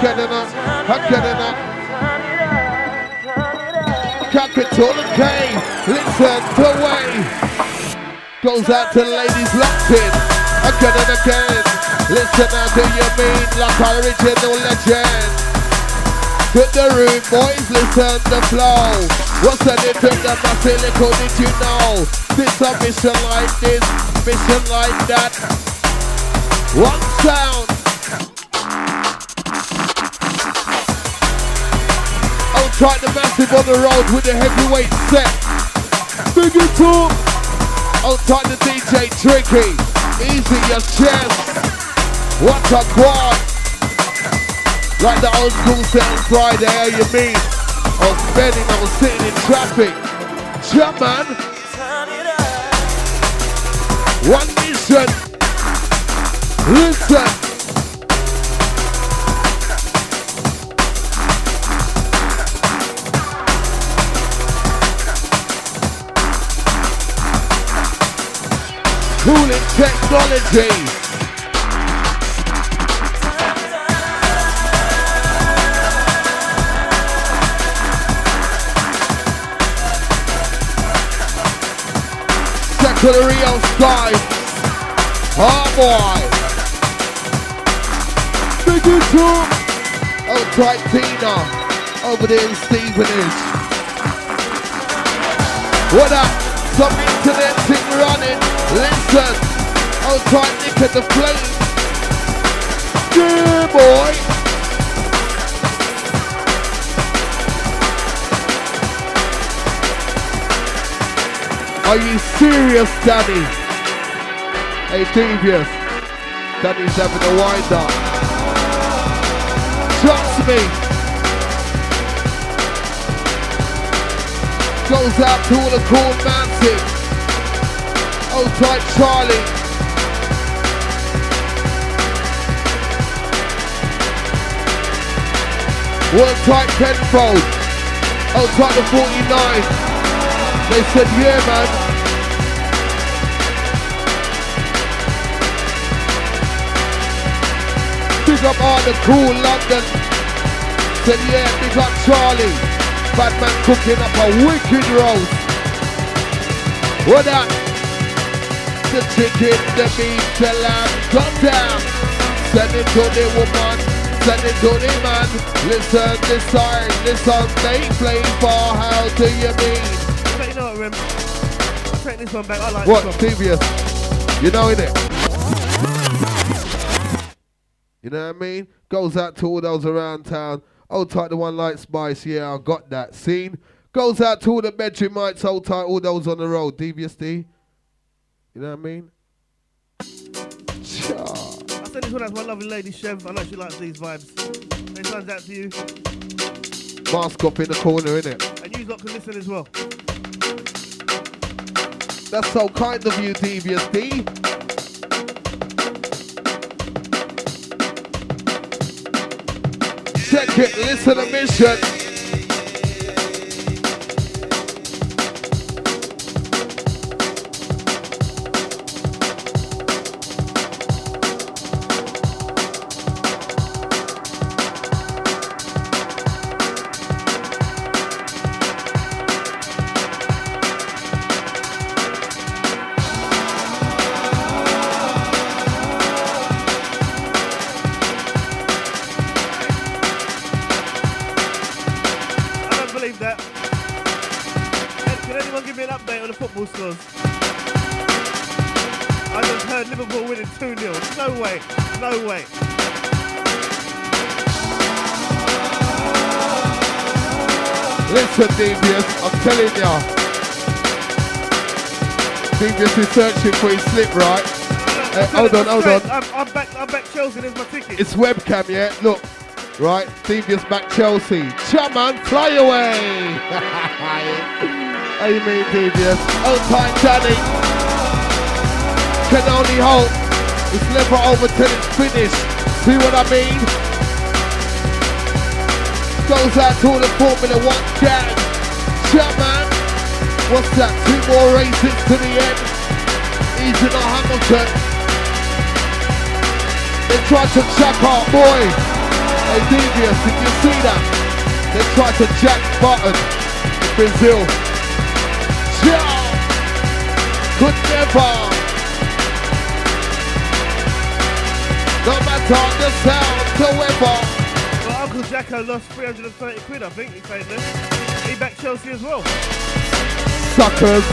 Capital K, listen to way. Goes out to the ladies locked in. I get it again. Listen now, do you mean like original legend? To the room, boys, listen the flow. What's the name to the basilical, did you know? This a mission like this, mission like that. One sound. Outside the massive on the road with the heavyweight set. Big it up. Outside the DJ Tricky. Easy your chest. What a quad. Like the old school set on Friday, how you mean? I was spending, I was sitting in traffic. Jump, man. One mission. Listen. Cooling technology. To the Rio sky. Oh boy. Big YouTube. Outside Tina. Over there in Stevenage. What up? Some internet thing running. Listen. Outside Nick at the flame. Yeah, boy. Are you serious, Danny? Hey, Devious. Danny's having a wind up. Trust me. Goes out to all the cool massive. Old tight Charlie. World tight Penfold. Old tight the 49. They said, yeah, man. Big up all the cool London. Said, yeah, big up Charlie. Bad man cooking up a wicked roast. What that? The chicken, the beef, the lamb, got down. Send it to the woman, send it to the man. Listen this time, listen, they play for how do you mean? You know what, Rem? I'll take this one back. I like what, this one. Devious? You know it? You know what I mean? Goes out to all those around town. Old tight the one like Spice, yeah, I got that. Scene. Goes out to all the bedroom mates, old tight, all those on the road. Devious D. You know what I mean? Cha. I send this one out to my lovely lady, Chev. I know she likes these vibes. They sends out to you. Mask up in the corner, innit? And you lot can listen as well. That's so kind of you, Devious D. Check it, listen to mission. No way. Listen, Devious, I'm telling ya. Devious is searching for his slip, right? Hold on. I'm back Chelsea, there's my ticket. It's webcam, yeah? Look, right? Devious back Chelsea. Chairman, fly away! How you mean, Devious? Old time Danny. Can only hope. It's never over till it's finished. See what I mean? Goes out to all the Formula 1 gang. Chairman, what's that? 2 more races to the end. Easy on Hamilton. They tried to jack our boy. Hey Devious, did you see that? They tried to jack Button in Brazil. Could never. No matter the sound, however. Well, Uncle Jacko lost 330 quid, I think, he played there. He backed Chelsea as well. Suckers.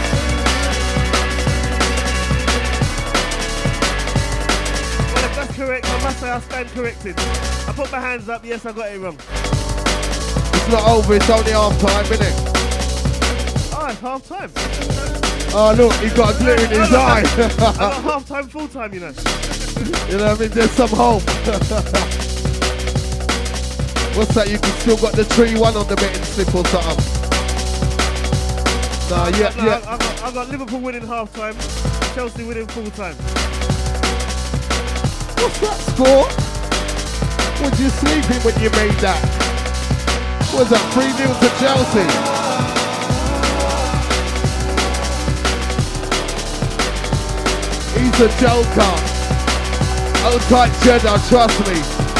Well, if that's correct, I must say I stand corrected. I put my hands up, yes, I got it wrong. It's not over, it's only half time, innit? Oh, it's half time. Oh, look, he's got a glitter in his eye. I got half time, full time, you know. You know what I mean? There's some hope. What's that? You can still got the 3-1 on the betting slip or something. Nah, yeah. I got Liverpool winning half time, Chelsea winning full time. What's that score? Was you sleeping when you made that? Was that 3-0 to Chelsea? He's a joker. Old tight cheddar, trust me.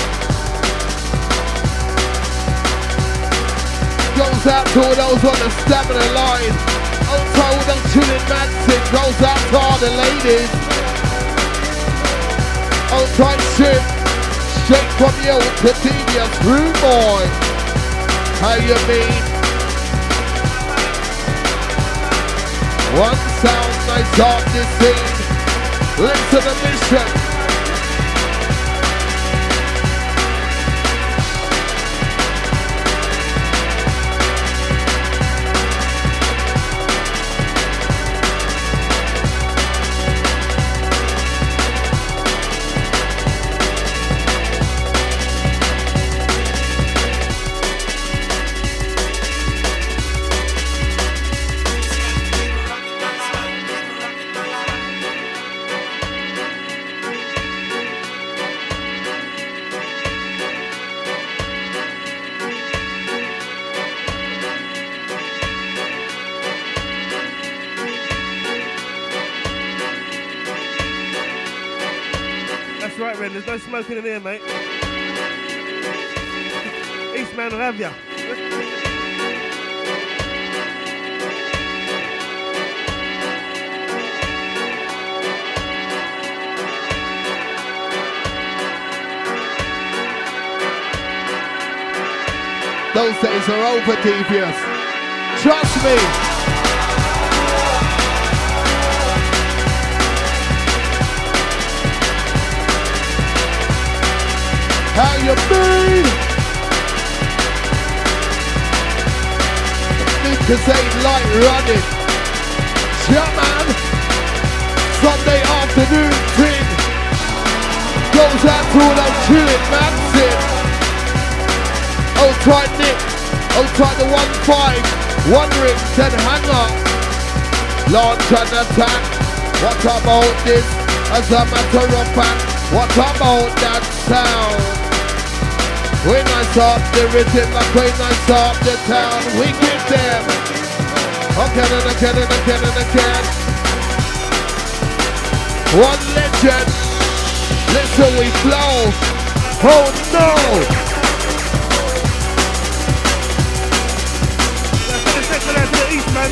Goes out to all those on the stamina line. Old tight with them chilling Manson. Goes out to all the ladies. Old tight shit. Shake from you to devious rude boy. How you mean? One sound nice off this scene. Link to the mission. There's no smoking in here, mate. Eastman will have ya. Those days are over, Devious. Trust me. How you mean? Niggas ain't like running. Yeah, man. Sunday afternoon thing. Goes out to all them chillin' Manson. Old tight Nick. Old tight the 1-5. 1 ring, 10 hanger. Launch and attack. What about this? As a matter of fact, what about that sound? When I stop the rhythm, like when I stop the town, we give them again and again and again and again. One legend, listen we flow. Oh no! Let's to the east, man.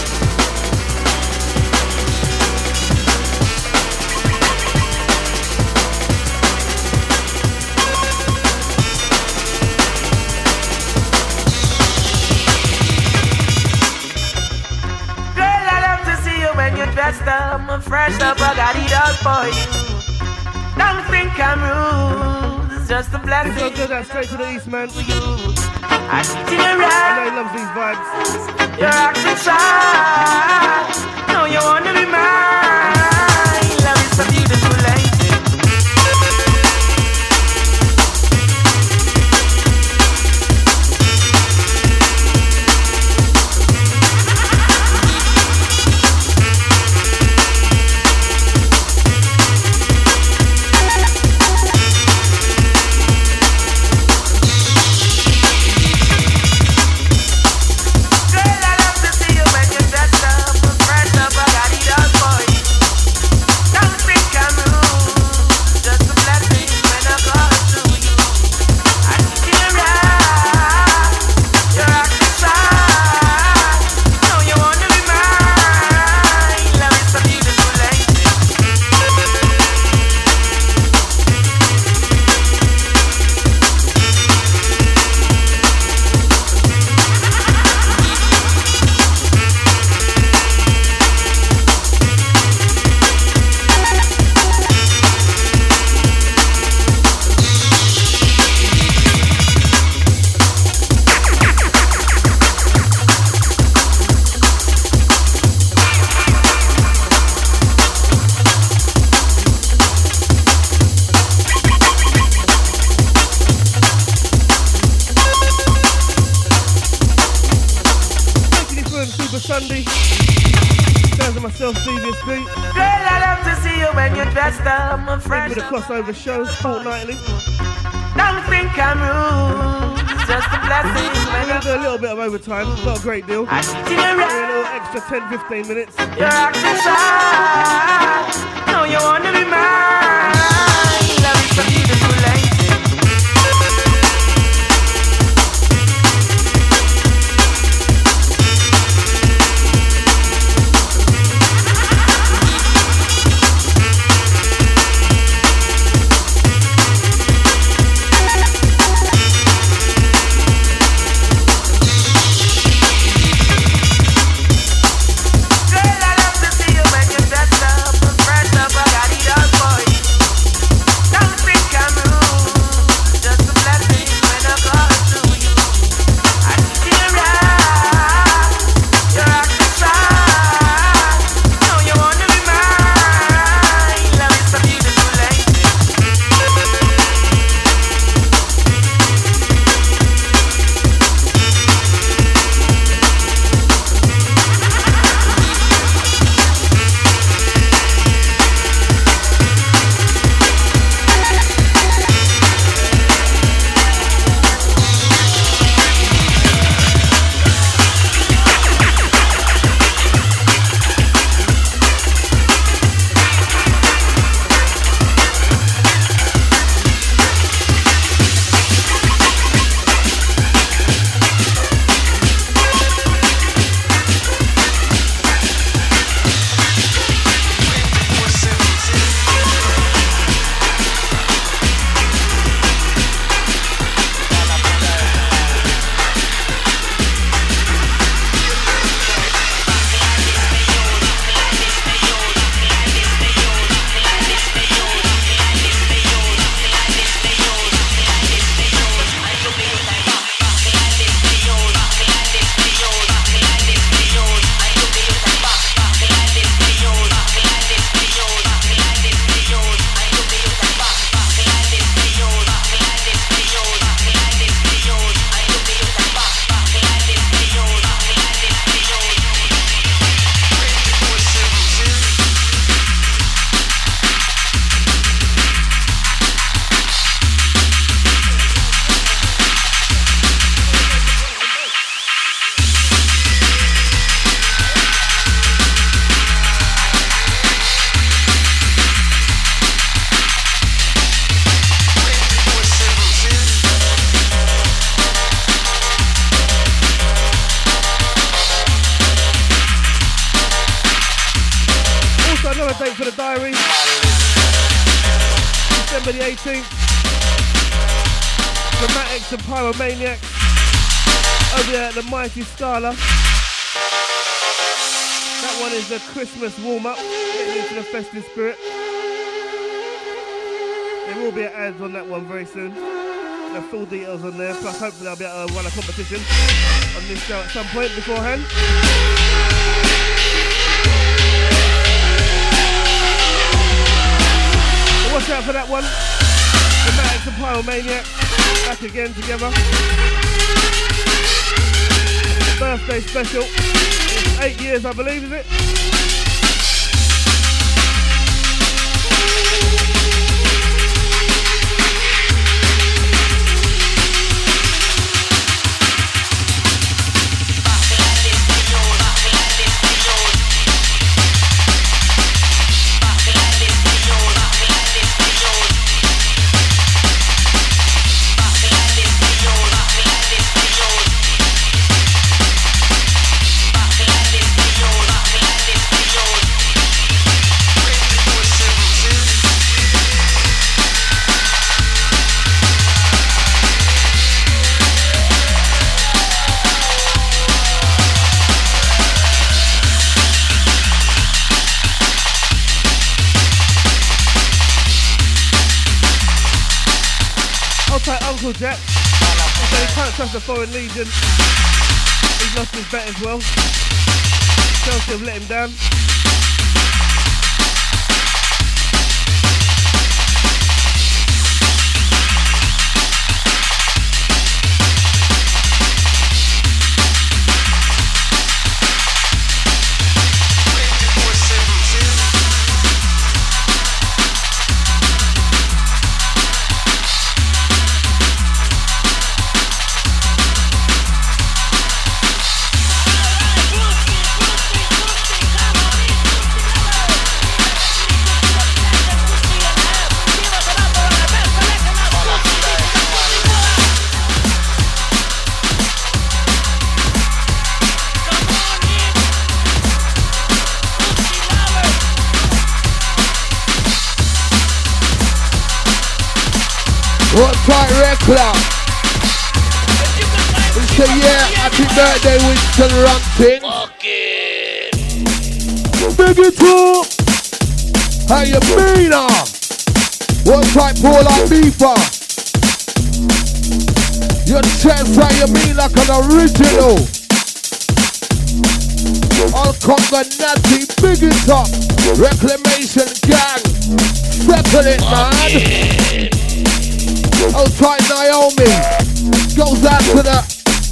Dressed up, I'm fresh up, I got it all for you. Don't think I'm rude, it's just a blessing. Let's go that straight to the east, man. I treat you right. I know he loves these vibes. You're acting shy. No, you wanna be mine. Love is so beautiful, ain't it? for Sunday. Sounds of myself, Devious Beat. Girl, I love to see you when you're dressed up, my friend. With a crossover show, fortnightly. Don't think I'm rude, it's just a blessing. We're going to do a little bit of overtime, not a great deal. I see you right. A little extra 10-15 minutes. You're acting shy. No, you want to be mine. Love is so beautiful, lady. For the diary, December the 18th, Dramatics and Pyromaniacs over there at the Mighty Scala. That one is the Christmas warm-up, getting into the festive spirit. There will be ads on that one very soon. The full details on there, plus hopefully I'll be able to run a competition on this show at some point beforehand. Watch out for that one. Dramatics and Pyromaniacs back again together. Birthday special. It's 8 years, I believe, is it? Uncle Jack, so he can't trust the Foreign Legion. He's lost his bet as well. Chelsea have let him down. Outside Recla. We say yeah, happy birthday Winston Ranting. Big it up. How you mean What type Paul like beeper? Your chest how you mean like an original. All Congo Natty, big it up. Reclamation gang. Settle it, man. Outside Naomi. Goes out to the,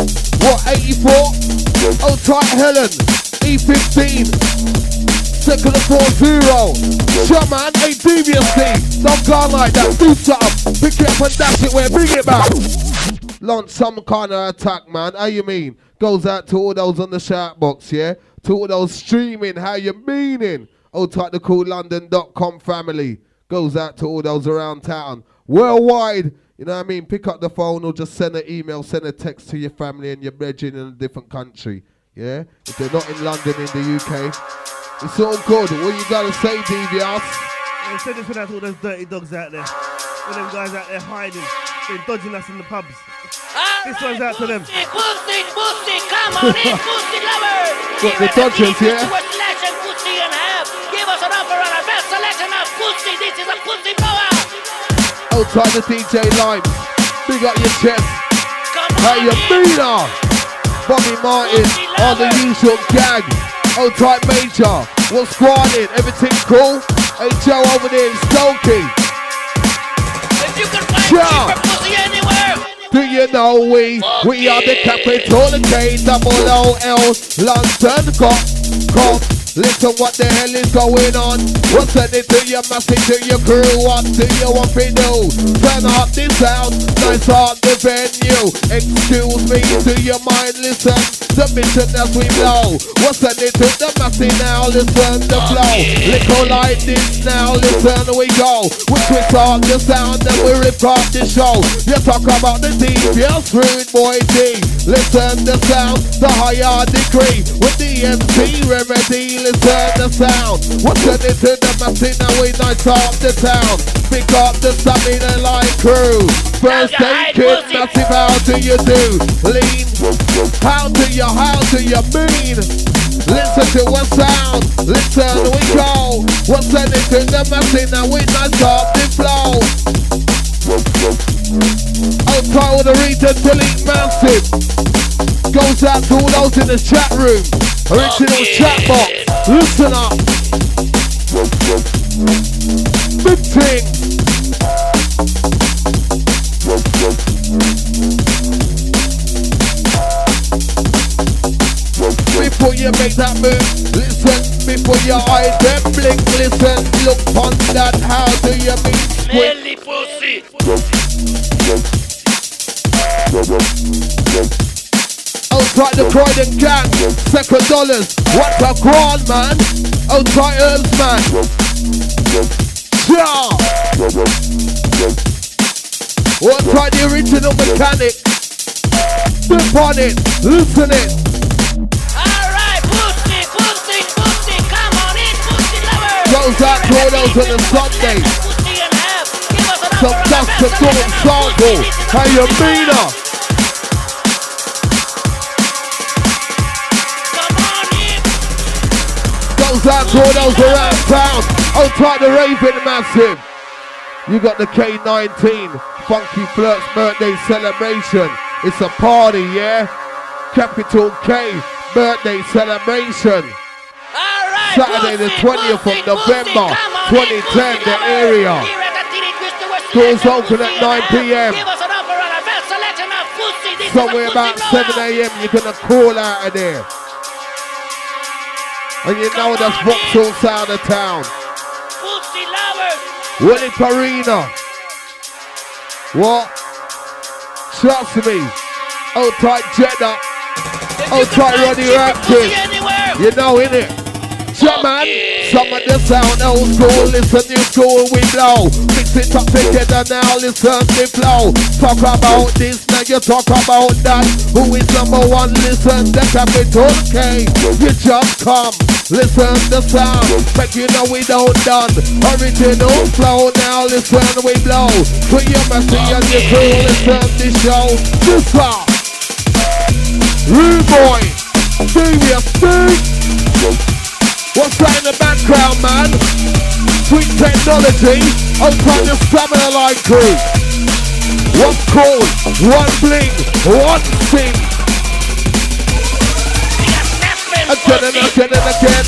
84? Outside Helen. E15. Second of 4-0. Sure, man, ain't deviously. Don't go like that. Do something. Pick it up and dash it where. Bring it back. Launch some kind of attack, man. How you mean? Goes out to all those on the shout box, yeah? To all those streaming, how you meaning? Outside the CoolLondon.com family. Goes out to all those around town. Worldwide, you know what I mean? Pick up the phone or just send an email, send a text to your family and your brethren in a different country. Yeah? If they're not in London, in the UK. It's all good. What you gotta say, DVS? Yeah, send this one out to all those dirty dogs out there. All them guys out there hiding. They're dodging us in the pubs. This one's out to them. Pussy, come on in, pussy lovers. What, the Dodgers, yeah? Give us an offer on a best selection of pussy. This is a pussy blowout. Outside the DJ Lime. Big up your chest. How you mean Bobby Martin, all the usual gang. Outside Major. What's squatting? Everything cool? Hey Joe over there in Stokey. If you can find cheaper pussy anywhere. Do you know we are the capital, the K-double-O-L, London, come. Listen what the hell is going on. What's it to your message to your crew? What do you want to do? Turn up the sound, nice on the venue. Excuse me, do you mind? Listen, the mission as we blow. What's it to the message now? Listen, the flow. Little like this now, listen, we go. We twist on the sound and we rip off the show. You talk about the DVS rude boy D. Listen the sound, the higher degree. With the MC remedy. Listen the sound. What's it to the machine? Now we nice off the town. Pick up the stamina line crew. First aid kit, massive, how do you do? Lean. How do you mean? Listen to what sound. Listen, we go. What's it to the machine? Now we nice off the flow. Outside with the region, delete massive. Goes out to all those in the chat room. Original chat box. Listen up. Big thing. Before you make that move, listen. Before your eyes them blink, listen. Look on that. How do you mean? Smelly pussy. Outside the Croydon gang, second dollars. What a grand man. Outside Earls man. Yeah. Outside the original mechanic. Flip on it, listen it. Alright, pussy, come on in, pussy lovers. Goes out to all those on a Sunday. Some dust to Dawn sample. How you mean Goes out to all those around town. Outside the Raven massive. You got the K19 Funky Flirts birthday celebration. It's a party, yeah? Capital K birthday celebration. Right, Saturday the 20th of November 2010, the area. Doors open at 9 p.m. Somewhere about 7 a.m. you're gonna call out of there. And you know that's Vauxhall Sound of Town. Willie Farina. What? Trust me. Old tight Jeddah. Old tight Roddy Rapkin. You know, innit? Yeah, man. Some of the sound old school, listen new school we blow. Mix it up together now, listen the flow. Talk about this, now you talk about that. Who is number one? Listen, the capital K. You just come. listen the sound. Make you know we don't done. Original flow, now listen we blow. Put your mercy and your crew, listen the show. This song, Rude Boy, Serious Thing. What's that in the background, man? Sweet technology, open the stamina line crew. One call, one bling, one sing. Again and again and again.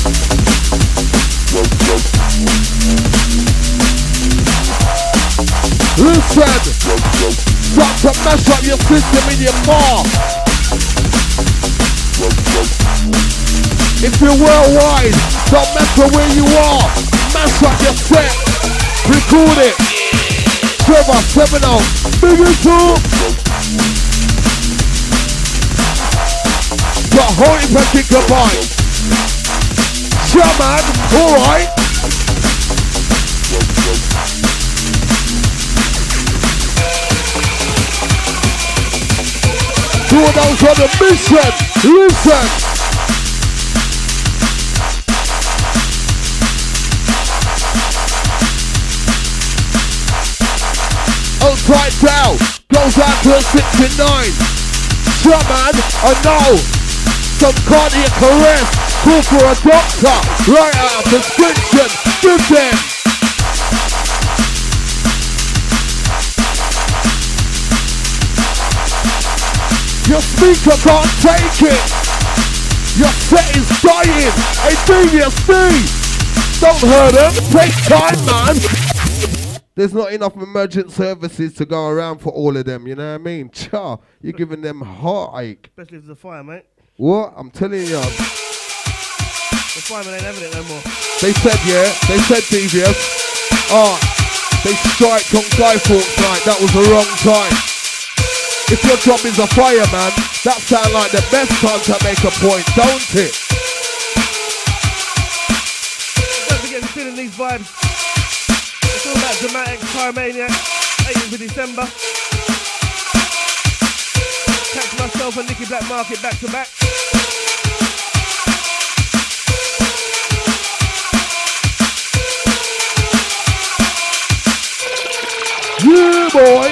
Listen, start to mess up your system in your car. If you're worldwide, don't mess with where you are. Mess up your set. Record it. Trevor 7-0. Big it up. Got a whole heap of gigabytes. Sure, man. Alright. Two of those on the mission. Listen. Right down, goes out to a 69. Sure, man, I know. Some cardiac arrest, call for a doctor. Write out a prescription, give them. Your speaker can't take it. Your set is dying. Hey, DVSD, don't hurt them. Take time, man. There's not enough emergent services to go around for all of them, you know what I mean? Cha, you're giving them heartache. Especially if there's a fire, mate. What? I'm telling you. The firemen ain't having it no more. They said, yeah, they said DVS. They striked on Guy Fawkes night, that was the wrong time. If your job is a fireman, that sounds like the best time to make a point, don't it? Don't forget to feeling these vibes. It's all about Dramatic Pyromaniac, 18th of December. Catch myself and Nicky Black Market back to back. Yeah, boy.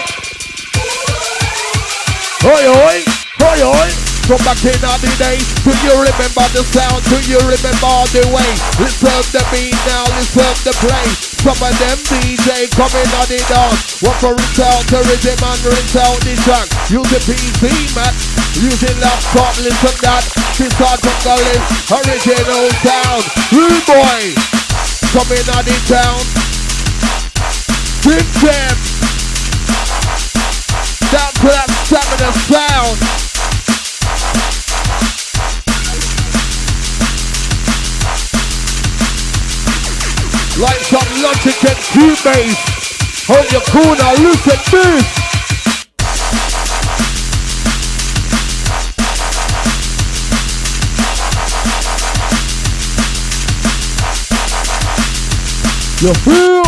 Oi, oi, oi, oi. From back in the days, do you remember the sound? Do you remember the way? Listen the beat now, listen the play. Some of them DJ coming on the dance. What for rinse out the rhythm and rinse out the track. Use the PC, man. Using laptop, listen that. This our jungle is original sound. Rude Boy coming on the town. Big them. Down to that stamina sound. Like some Logic and Cubase. Hold your corner, look at this. You feel?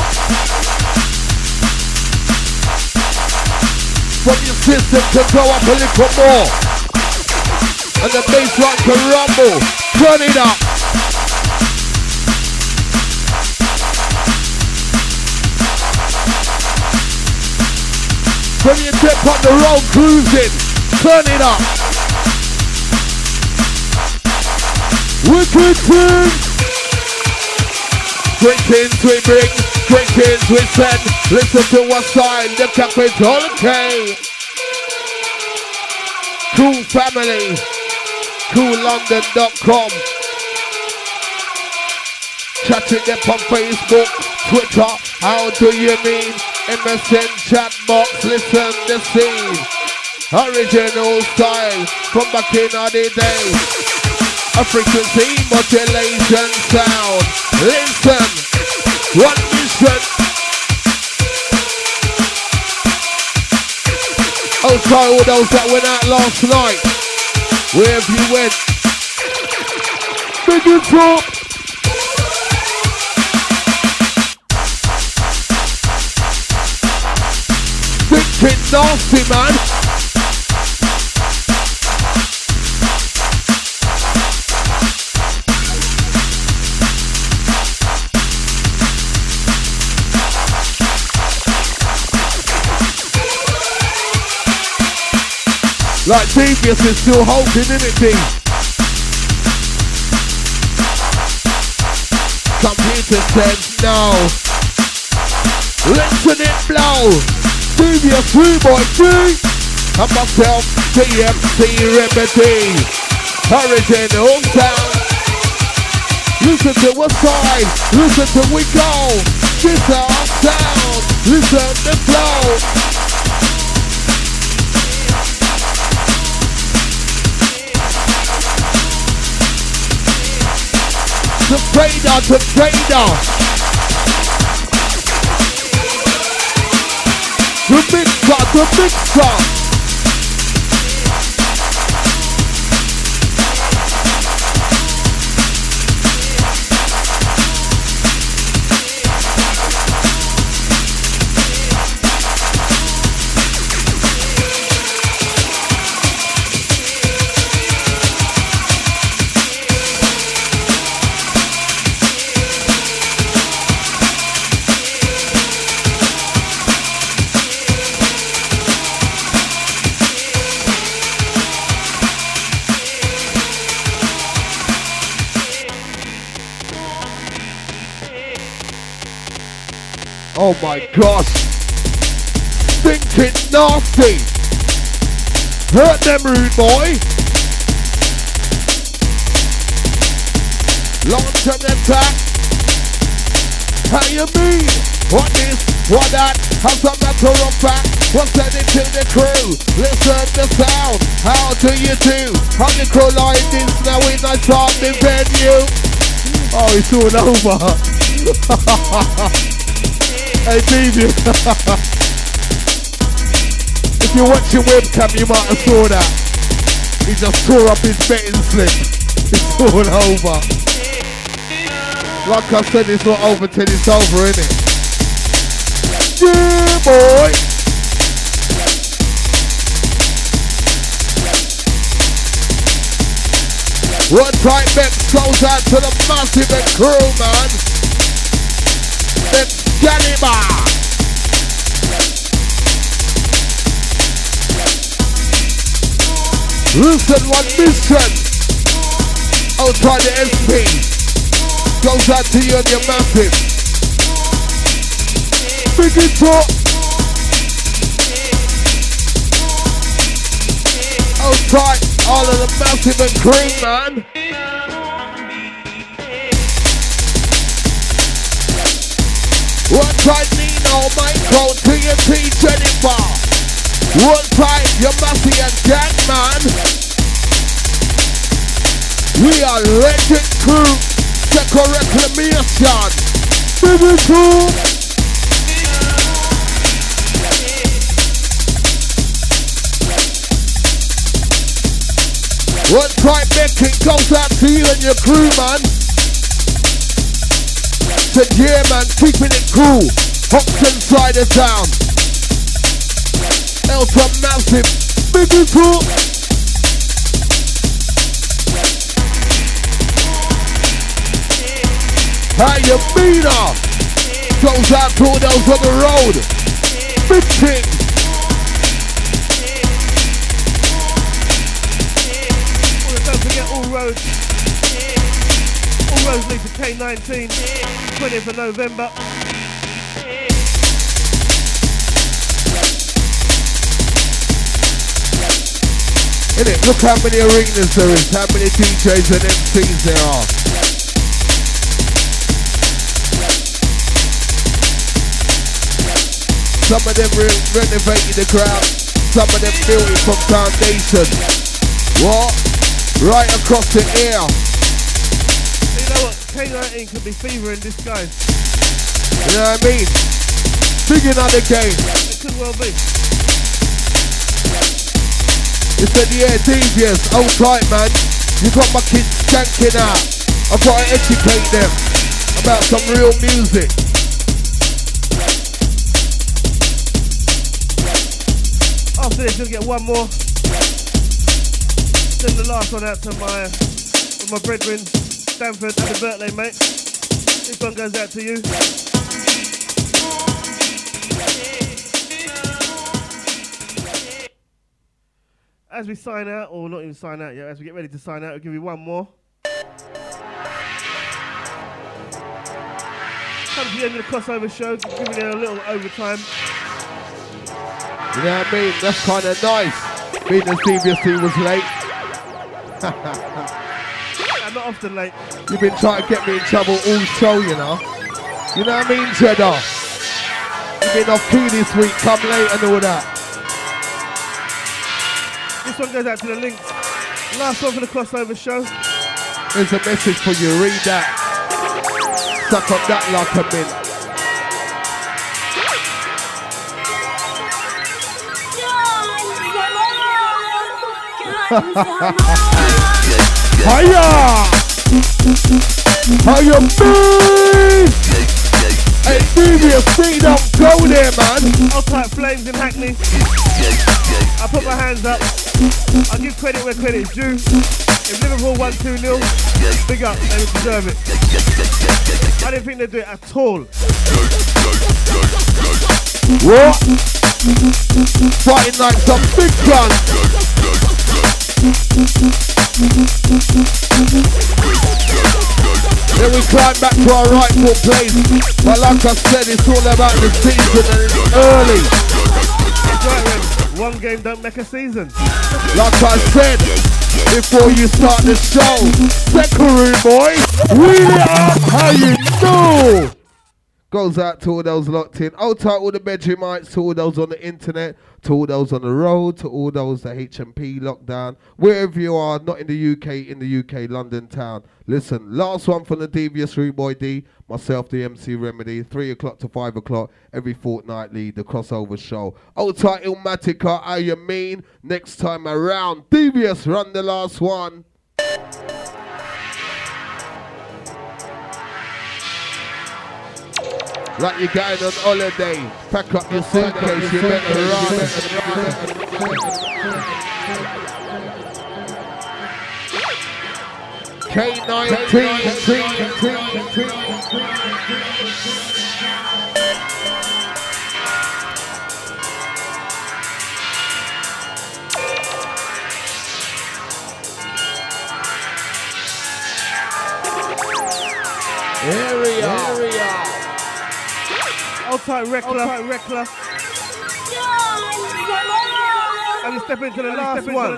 From your system to go up a little more. And the bass line can rumble. Turn it up. When you dip on the road cruising, turn it up. Wicked thing. Drinkings we bring, drinkings we send. Listen to what's sign, the capital K. Cool family, coollondon.com. Chatting up on Facebook, Twitter, how do you mean? MSN chat box, listen the scene. Original style from back in the day. A frequency modulation sound. Listen, one mission. Oh, sorry, all those that went out last night. Where have you went? Big it up. Thinking nasty, man. Like Devious is still holding, innit, D? Computer says no. Listen it blow. Devious boy G. And myself, TMC Remedy. Original sound. Listen to what side. Listen to we go. This our sound. Listen the flow. The trader. The mixer. Oh my gosh, stinking nasty, hurt them rude boy, launch an attack, how you mean, what this, what that, have some matter of fact, we'll send it to the crew, listen the sound, how do you do, how you collide this now in a start the venue, oh it's all over. Hey DJ, if you're watching webcam you might have saw that. He just tore up his betting slip. It's all over. Like I said, it's not over till it's over, innit? Yeah boy! One tight bet goes out to the massive and crew, man. That's Caliber. Listen, one mission. Outside the SP. Goes out to you and your massive. Big it up. Outside all of the massive and cream, man. One time Nino, Michael, TNT, Jennifer. One time your Massey and Gang, man. We are legend crew. Second reclamation. Baby crew. One time Becky goes out to you and your crew, man. Said yeah man, keeping it cool. Hops inside the town. Ultra massive, big and cool. How you mean up? Goes out to all those on the road. Big thing. Well, don't forget all roads. All roads lead to K19, 20th of November. Innit, look how many arenas there is, how many DJs and MCs there are. Some of them renovating the ground, some of them building from foundation. What? Right across the air. You know what? K19 could be fever in disguise. You know what I mean? Big another game. It could well be. He said, yeah, Devious, hold tight, man. You got my kids skanking out. I've got to educate them about some real music. After this, you'll get one more. Send the last one out to my brethren, Stanford. Happy birthday, mate. This one goes out to you. as we sign out, or not even sign out yet, as we get ready to sign out, I'll give you one more. Come to the end of the crossover show, giving it a little overtime. You know what I mean? That's kind of nice. Being as DBST was late. I'm not often late. You've been trying to get me in trouble all show, you know. You know what I mean, Cheddar? You've been off key this week, come late and all that. This one goes out to the Links. Last one for the crossover show. There's a message for you, read that. Suck up that like a mint. Hiya! Hiya, man! Hey, DBST, don't go there, man! I'll type Flames in Hackney. I put my hands up. I'll give credit where credit is due. If Liverpool won 2-0, big up, they would deserve it. I didn't think they'd do it at all. What? Fighting like some big guns. Then we climb back to our rightful place. But like I said, it's all about the season and it's early. That's right, man. One game don't make a season. Like I said, before you start the show, Secretary boy, wheel it up, how you do? Goes out to all those locked in. Out to all the Bedroomites, to all those on the internet, to all those on the road, to all those that HMP lockdown, wherever you are, not in the UK, London town. Listen, last one from the Devious Rude Boy D, myself, the MC Remedy, 3 o'clock to 5 o'clock, every fortnightly, the crossover show. Out to Ilmatica, how you mean? Next time around, Devious, run the last one. Like you're going on holiday, pack up your suitcase, you better run. K19. Area. Outside Reckler. And we step into the last one.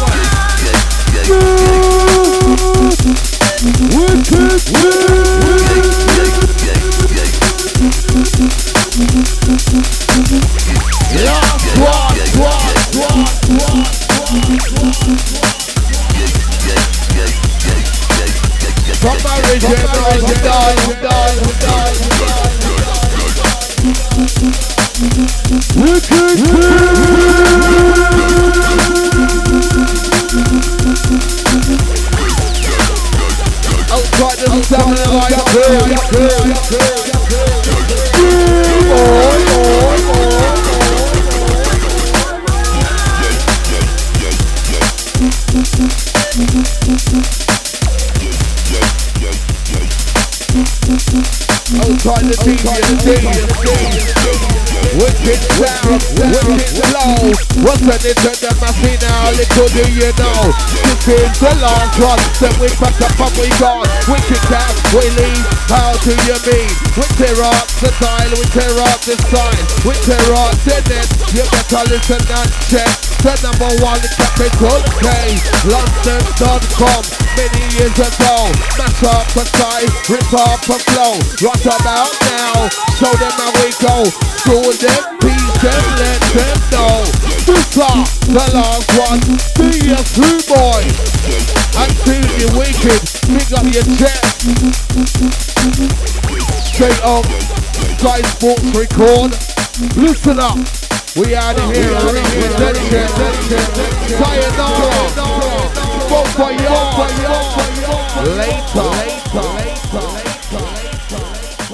From my original die. Outside the sound of my outside the wicked sound, wicked flow. What's an into the machine now? Little do you know? This is the last one. Then we pack up and we gone. Wicked cat, we leave. How do you mean? We tear up the dial, we tear up the sign, we tear up the net. You better listen and check. The number one capital K, London.com. Many years ago, mash up a side, rip up a flow. Right about now, show them how we go. School them, peace them, let them know. This are the last one, DBS boy. I'm feeling you wicked, pick up your chest. Straight up, Sky Sports Record. Listen up, we out of here, sayonara, bon voyage, late.